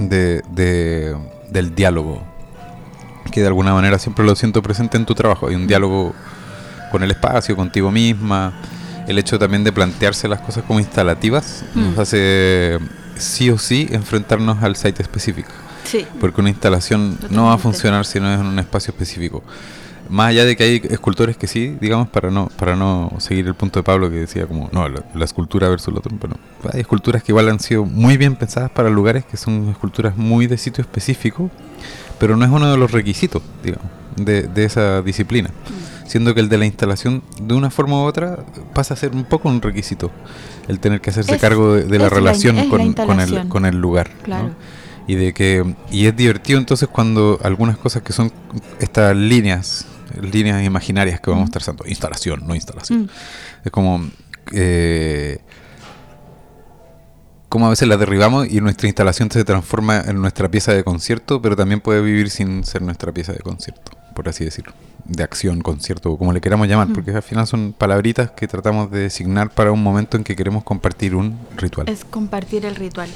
del diálogo, que de alguna manera siempre lo siento presente en tu trabajo. Hay un diálogo con el espacio, contigo misma. El hecho también de plantearse las cosas como instalativas nos hace sí o sí enfrentarnos al site específico. Sí. Porque una instalación Totalmente. no va a funcionar si no es en un espacio específico. Más allá de que hay escultores que sí, digamos, para no seguir el punto de Pablo que decía como, no, la escultura versus lo otro. Bueno, hay esculturas que igual han sido muy bien pensadas para lugares que son esculturas muy de sitio específico, pero no es uno de los requisitos, digamos, de esa disciplina. Siendo que el de la instalación, de una forma u otra, pasa a ser un poco un requisito. El tener que hacerse cargo de la relación con el lugar. Claro. ¿no? Y es divertido entonces cuando algunas cosas que son estas líneas imaginarias que vamos trazando, instalación, no instalación, es como a veces las derribamos y nuestra instalación se transforma en nuestra pieza de concierto, pero también puede vivir sin ser nuestra pieza de concierto, por así decirlo, de acción, concierto, como le queramos llamar, porque al final son palabritas que tratamos de designar para un momento en que queremos compartir un ritual. Es compartir el ritual.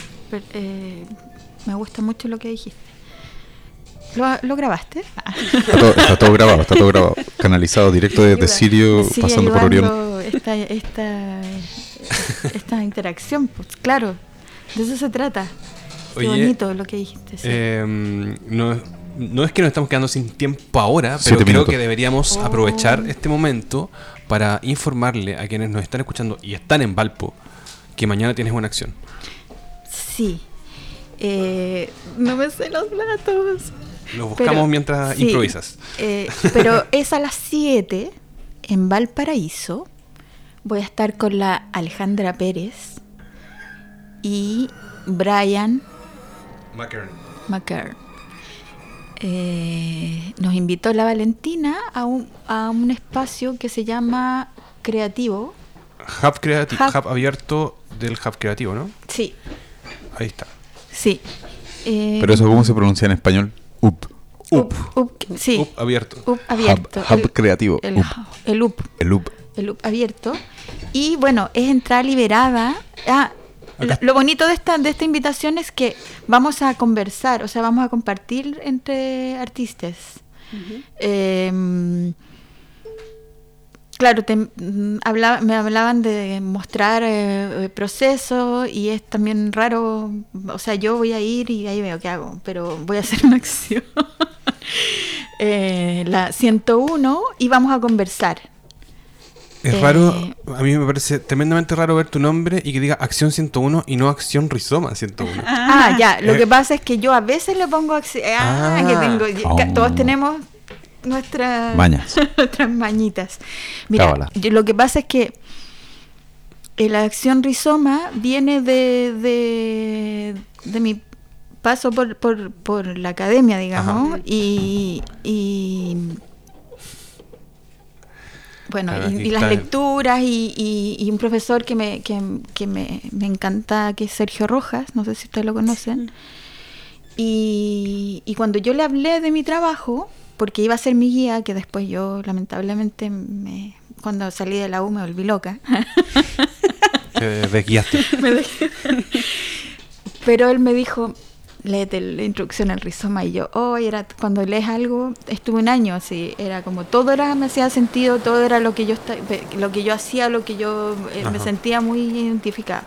Me gusta mucho lo que dijiste. ¿Lo grabaste? Está todo grabado, canalizado directo desde Sirio, pasando por Orión. Esta interacción, pues claro, de eso se trata. Qué bonito lo que dijiste. Sí. No es que nos estamos quedando sin tiempo ahora, pero creo que deberíamos aprovechar este momento para informarle a quienes nos están escuchando y están en Valpo que mañana tienes una acción. Sí. No me sé los datos. Lo buscamos mientras improvisas. Pero es a las 7 en Valparaíso. Voy a estar con la Alejandra Pérez y Brian McKern. Nos invitó la Valentina a un espacio que se llama Creativo. Hub abierto del Hub Creativo, ¿no? Sí. Ahí está. Sí. Pero eso, ¿cómo se pronuncia en español? Sí. UP abierto. UP abierto. Hub creativo. El UP abierto. Y bueno, es entrada liberada. Lo bonito de esta invitación es que vamos a conversar, o sea, vamos a compartir entre artistas. Claro, me hablaban de mostrar procesos y es también raro, o sea, yo voy a ir y ahí veo qué hago, pero voy a hacer una acción. La 101 y vamos a conversar. Es raro, a mí me parece tremendamente raro ver tu nombre y que diga Acción 101 y no Acción Rizoma 101. Ya, lo que pasa es que yo a veces le pongo todos tenemos nuestras mañitas. Mira, lo que pasa es que la Acción Rizoma viene de mi paso por la academia, digamos, y bueno, y las lecturas y un profesor que me encanta, que es Sergio Rojas, no sé si ustedes lo conocen. Y cuando yo le hablé de mi trabajo, porque iba a ser mi guía, que después yo lamentablemente cuando salí de la U me volví loca. Te desguiaste. Pero él me dijo, léete la introducción al rizoma, y yo, era cuando lees algo, estuve un año así, era como todo me hacía sentido, todo era lo que yo hacía, lo que yo me sentía muy identificada.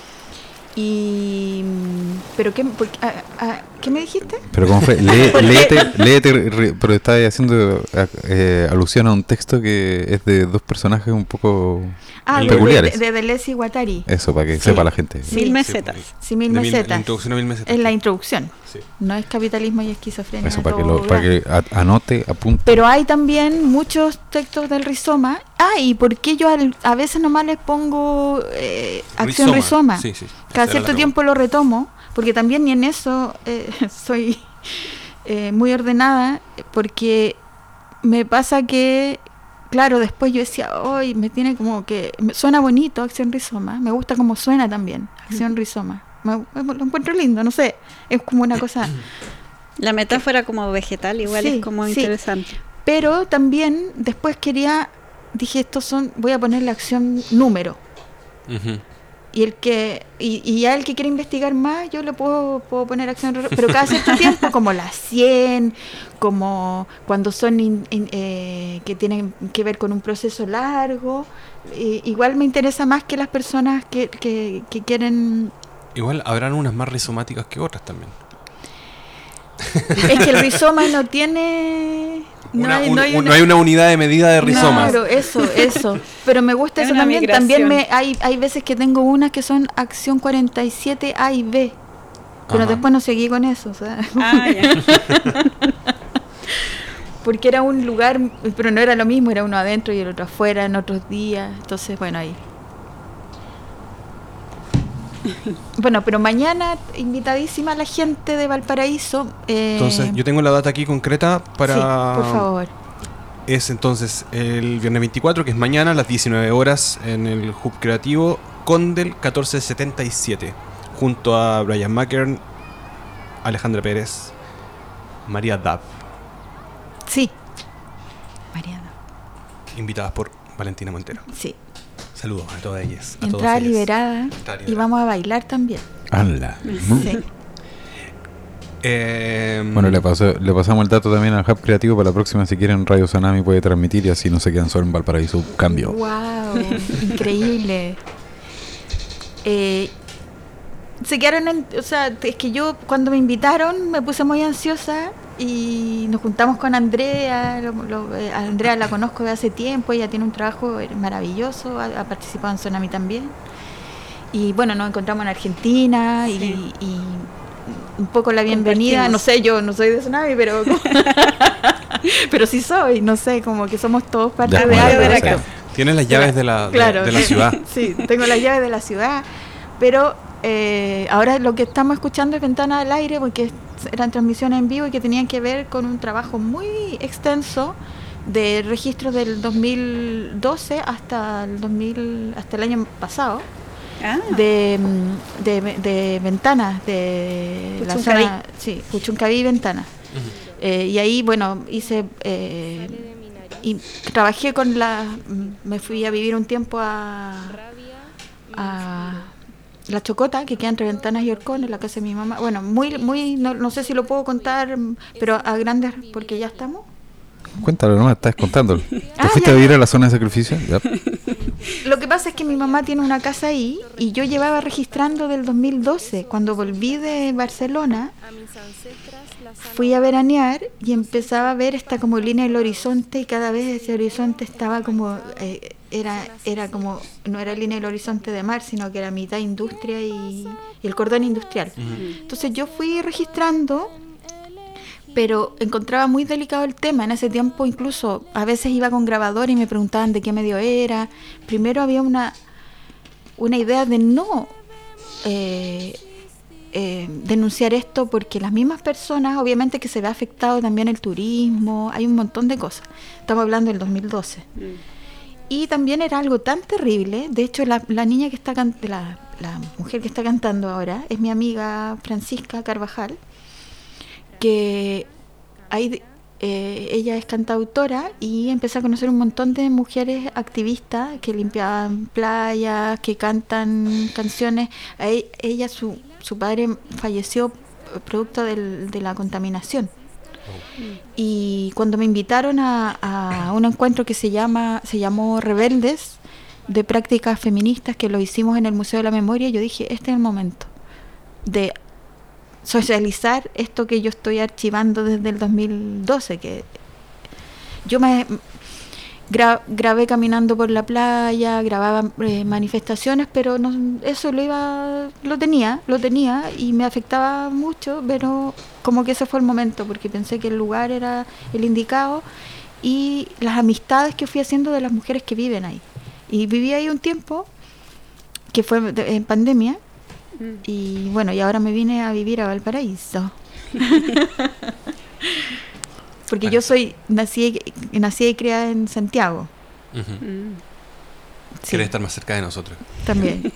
¿Pero qué me dijiste? ¿Pero cómo fue? Léete, pero estaba haciendo alusión a un texto que es de dos personajes un poco peculiares. De Deleuze y Guattari. Eso, para que sepa la gente. 1000 mesetas. Sí, 1000 mesetas. La introducción a 1000 mesetas. Es la introducción. Sí. No es capitalismo y esquizofrenia. Eso, para que anote, apunte. Pero hay también muchos textos del rizoma. ¿Y por qué yo a veces nomás les pongo Acción Rizoma? Sí. Cada cierto tiempo lo retomo, porque también ni en eso soy muy ordenada, porque me pasa que, claro, después yo decía, me tiene como que, suena bonito Acción Rizoma, me gusta como suena también, Acción Rizoma, lo encuentro lindo, no sé, es como una cosa... La metáfora como vegetal igual es como interesante. Pero también después dije, voy a ponerle acción número. Y el que quiere investigar más, yo le puedo poner acción, pero cada cierto tiempo, como las 100, como cuando son que tienen que ver con un proceso largo, igual me interesa más que las personas que quieren Igual habrán unas más rizomáticas que otras también. Es que el rizoma no tiene... No hay una unidad de medida de rizomas. Claro, eso. Pero me gusta Es eso una también. migración. También hay veces que tengo unas que son acción 47 A y B. Pero Ajá. después no seguí con eso. O sea, Ah, ya. porque era un lugar, pero no era lo mismo. Era uno adentro y el otro afuera en otros días. Entonces, bueno, ahí. Bueno, pero mañana invitadísima la gente de Valparaíso. Entonces, yo tengo la data aquí concreta para... Sí, por favor. Es entonces el viernes 24, que es mañana a las 19 horas en el Hub Creativo Condel 1477, junto a Brian Mackern, Alejandra Pérez, María Dab, Sí. Mariana. invitadas por Valentina Montero. Sí. Saludos a todas ellas. A Entrada todos ellas. liberada. Entrada Y liberada. vamos a bailar también. ¡Hala! Sí. Bueno, le pasamos el dato también al Hub Creativo para la próxima. Si quieren, Radio Tsunami puede transmitir y así no se quedan solo en Valparaíso. Cambio. ¡Wow! Increíble. Se quedaron o sea, es que yo cuando me invitaron me puse muy ansiosa y nos juntamos con Andrea. A Andrea la conozco de hace tiempo, ella tiene un trabajo maravilloso, ha participado en Tsunami también. Y bueno, nos encontramos en Argentina y un poco la bienvenida. Compartimos. No sé, yo no soy de Tsunami, pero pero sí soy, no sé, como que somos todos parte Ya, de bueno, algo de pero esto. acá. Tienen las llaves de la ciudad. Sí, tengo las llaves de la ciudad, pero ahora lo que estamos escuchando es Ventana al Aire, porque eran transmisiones en vivo y que tenían que ver con un trabajo muy extenso de registros del 2012 hasta el año pasado. Ah, De ventanas de la Puchuncaví. zona, sí, Puchuncaví y ventanas. Y ahí, bueno, hice y trabajé me fui a vivir un tiempo a La Chocota, que queda entre Ventanas y Orcón, en la casa de mi mamá. Bueno, no sé si lo puedo contar, pero a grandes, porque ya estamos. Cuéntalo, no me estás contándolo. ¿Te Ah, fuiste ya. a vivir a la zona de sacrificio? Ya. Lo que pasa es que mi mamá tiene una casa ahí y yo llevaba registrando del 2012. Cuando volví de Barcelona, fui a veranear y empezaba a ver esta como línea del horizonte, y cada vez ese horizonte estaba como era como, no era línea del horizonte de mar, sino que era mitad industria y el cordón industrial. Entonces yo fui registrando, pero encontraba muy delicado el tema. En ese tiempo incluso a veces iba con grabador y me preguntaban de qué medio era. Primero había una idea de no denunciar esto, porque las mismas personas, obviamente que se ve afectado también el turismo, hay un montón de cosas. Estamos hablando del 2012. Y también era algo tan terrible. De hecho, la niña que está la mujer que está cantando ahora es mi amiga Francisca Carvajal, que ella es cantautora, y empecé a conocer un montón de mujeres activistas que limpiaban playas, que cantan canciones. Ella, su padre falleció producto de la contaminación. Y cuando me invitaron a un encuentro que se llamó Rebeldes, de prácticas feministas, que lo hicimos en el Museo de la Memoria, yo dije, este es el momento de socializar esto que yo estoy archivando desde el 2012, que yo me grabé caminando por la playa, grababa manifestaciones, pero eso lo tenía y me afectaba mucho, pero como que ese fue el momento, porque pensé que el lugar era el indicado, y las amistades que fui haciendo de las mujeres que viven ahí. Y viví ahí un tiempo, que fue en pandemia, y bueno, y ahora me vine a vivir a Valparaíso. Porque yo soy nacida y criada en Santiago. Sí, Quiere estar más cerca de nosotros. también.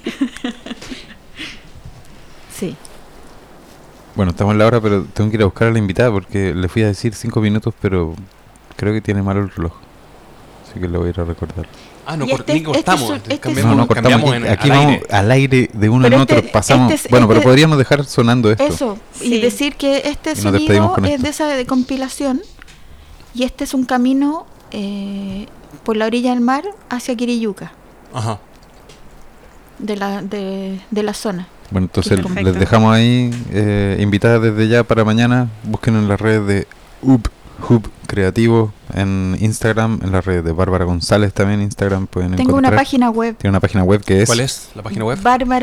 Sí. Bueno, estamos en la hora, pero tengo que ir a buscar a la invitada porque le fui a decir 5 minutos, pero creo que tiene malo el reloj. Así que le voy a ir a recordar. Ah, no, Y ni cortamos. No cortamos. Aquí vamos al aire de uno Pero en otro. Pasamos. Bueno, pero podríamos dejar sonando esto. Eso, Sí. y decir que este Y nos despedimos sonido con es esto. de esa de compilación, y este es un camino por la orilla del mar hacia Quiriyuca, Ajá. de la zona. Bueno, entonces Perfecto. les dejamos ahí invitadas desde ya para mañana. Busquen en las redes de Hub Creativo en Instagram, en las redes de Bárbara González también en Instagram pueden Tengo encontrar. una página web. Tiene una página web que es... ¿Cuál es la página web?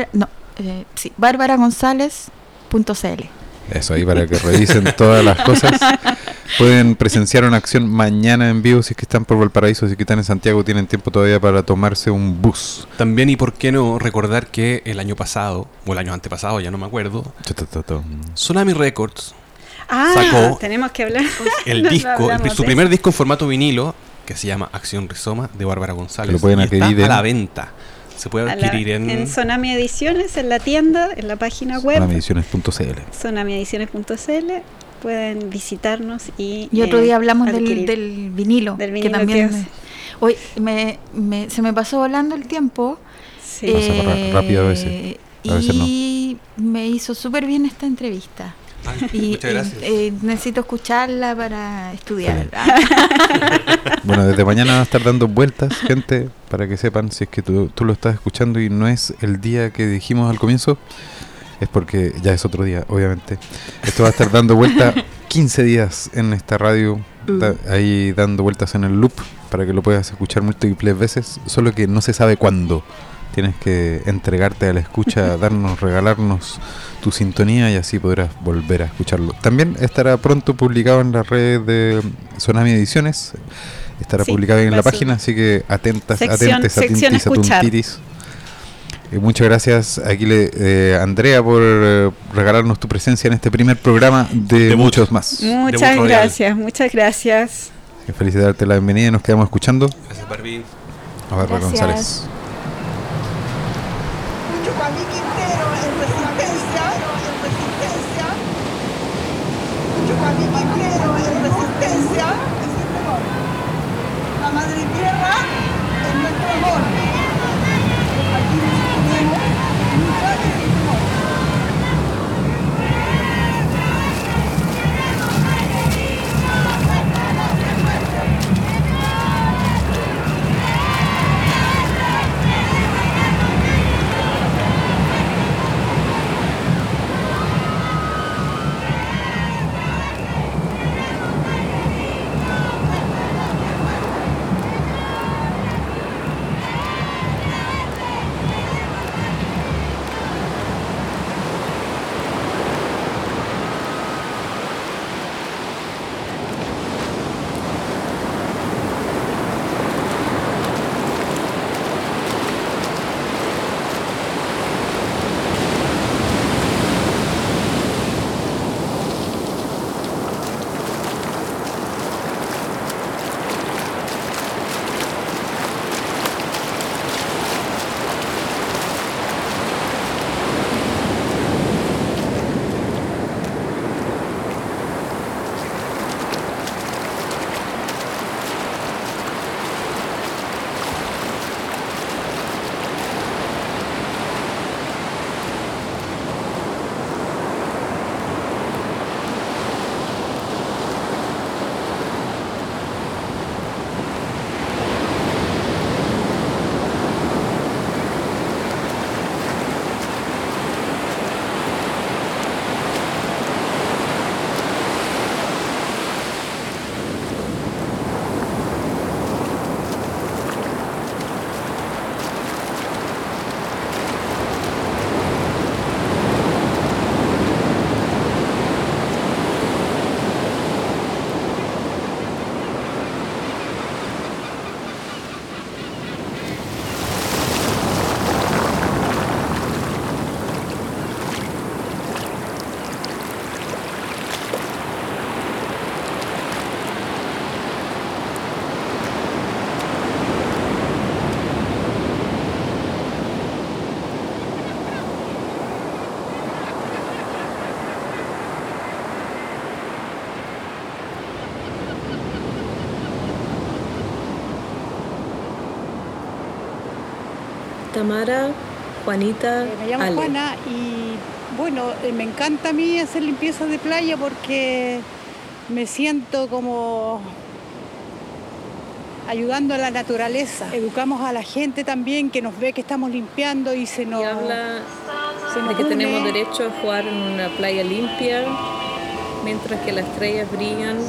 barbaragonzalez.cl. Eso ahí para que revisen todas las cosas. Pueden presenciar una acción mañana en vivo si es que están por Valparaíso, si es que están en Santiago, tienen tiempo todavía para tomarse un bus. También, y por qué no recordar que el año pasado, o el año antepasado, ya no me acuerdo, Tsunami Records sacó tenemos que hablar. el No disco, hablamos su de primer eso. disco en formato vinilo, que se llama Acción Rizoma, de Bárbara González. Que lo pueden y adquirir está en- a la venta. Se puede adquirir en Sonami Ediciones, en la tienda, en la página web, Sonamiediciones.cl. sonamiediciones.cl. Pueden visitarnos y otro día hablamos adquirir. del vinilo. Del que vinilo también. que es. Hoy se me pasó volando el tiempo. Sí. Pasa rápido a veces. A veces y me hizo súper bien esta entrevista. Muchas gracias. Necesito escucharla para estudiar. Bueno, desde mañana va a estar dando vueltas, gente, para que sepan si es que tú lo estás escuchando y no es el día que dijimos al comienzo, es porque ya es otro día, obviamente. Esto va a estar dando vueltas 15 días en esta radio, ahí dando vueltas en el loop, para que lo puedas escuchar múltiples veces, solo que no se sabe cuándo. Tienes que entregarte a la escucha, regalarnos tu sintonía y así podrás volver a escucharlo. También estará pronto publicado en las redes de Sonami Ediciones. Estará Sí, publicado en va la a ser página, así que atentes, sección atentis, escuchar. atuntiris. Muchas gracias, Andrea, por regalarnos tu presencia en este primer programa de muchos más. Muchas Debut radial. gracias, muchas gracias. Felicitarte la bienvenida y nos quedamos escuchando Gracias, Barbie. a Bárbara Gracias. González. Yucamí Quintero en resistencia. Yucamí Quintero en resistencia. La madre tierra es nuestro amor. Aquí nos tenemos lucha y temor. Tamara, Juanita, Me llamo Ale. Juana y bueno, me encanta a mí hacer limpieza de playa porque me siento como ayudando a la naturaleza. Educamos a la gente también que nos ve que estamos limpiando y se nos... Y habla de que tenemos derecho a jugar en una playa limpia, mientras que las estrellas brillan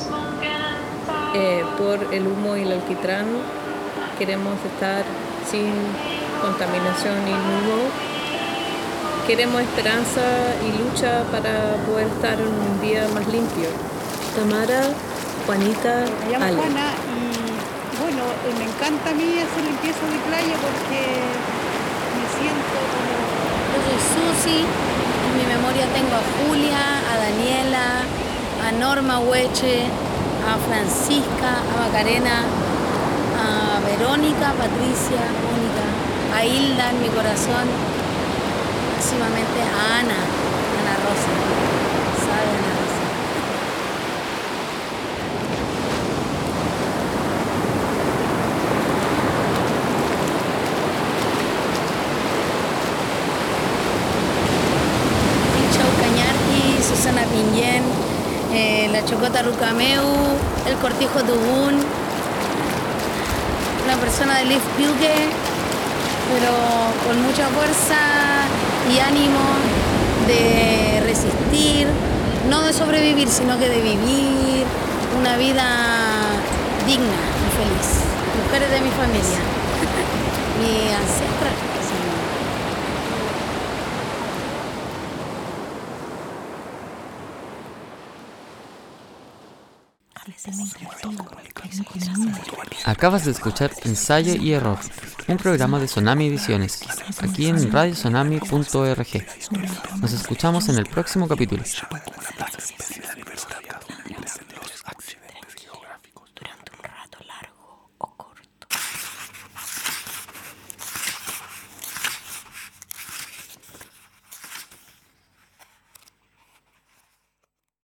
por el humo y el alquitrán. Queremos estar sin contaminación y humo. Queremos esperanza y lucha para poder estar en un día más limpio. Tamara, Juanita, Me llamo Ale. Juana y bueno, me encanta a mí hacer limpieza de playa porque me siento como... Yo soy Susi, en mi memoria tengo a Julia, a Daniela, a Norma Hueche, a Francisca, a Macarena, a Verónica, Patricia, Mónica, a Hilda en mi corazón, próximamente a Ana Rosa, ¿sabe Ana Rosa? Chau Cañarqui, Susana Piñén, la Chocota Rucameu, el Cortijo Tubún, una persona de Leaf Buque, pero con mucha fuerza y ánimo de resistir, no de sobrevivir, sino que de vivir una vida digna y feliz. Mujeres de mi familia, mi ancestra. Acabas de escuchar Ensayo y Error, un programa de Sonami Ediciones, aquí en radiosonami.org. Nos escuchamos en el próximo capítulo.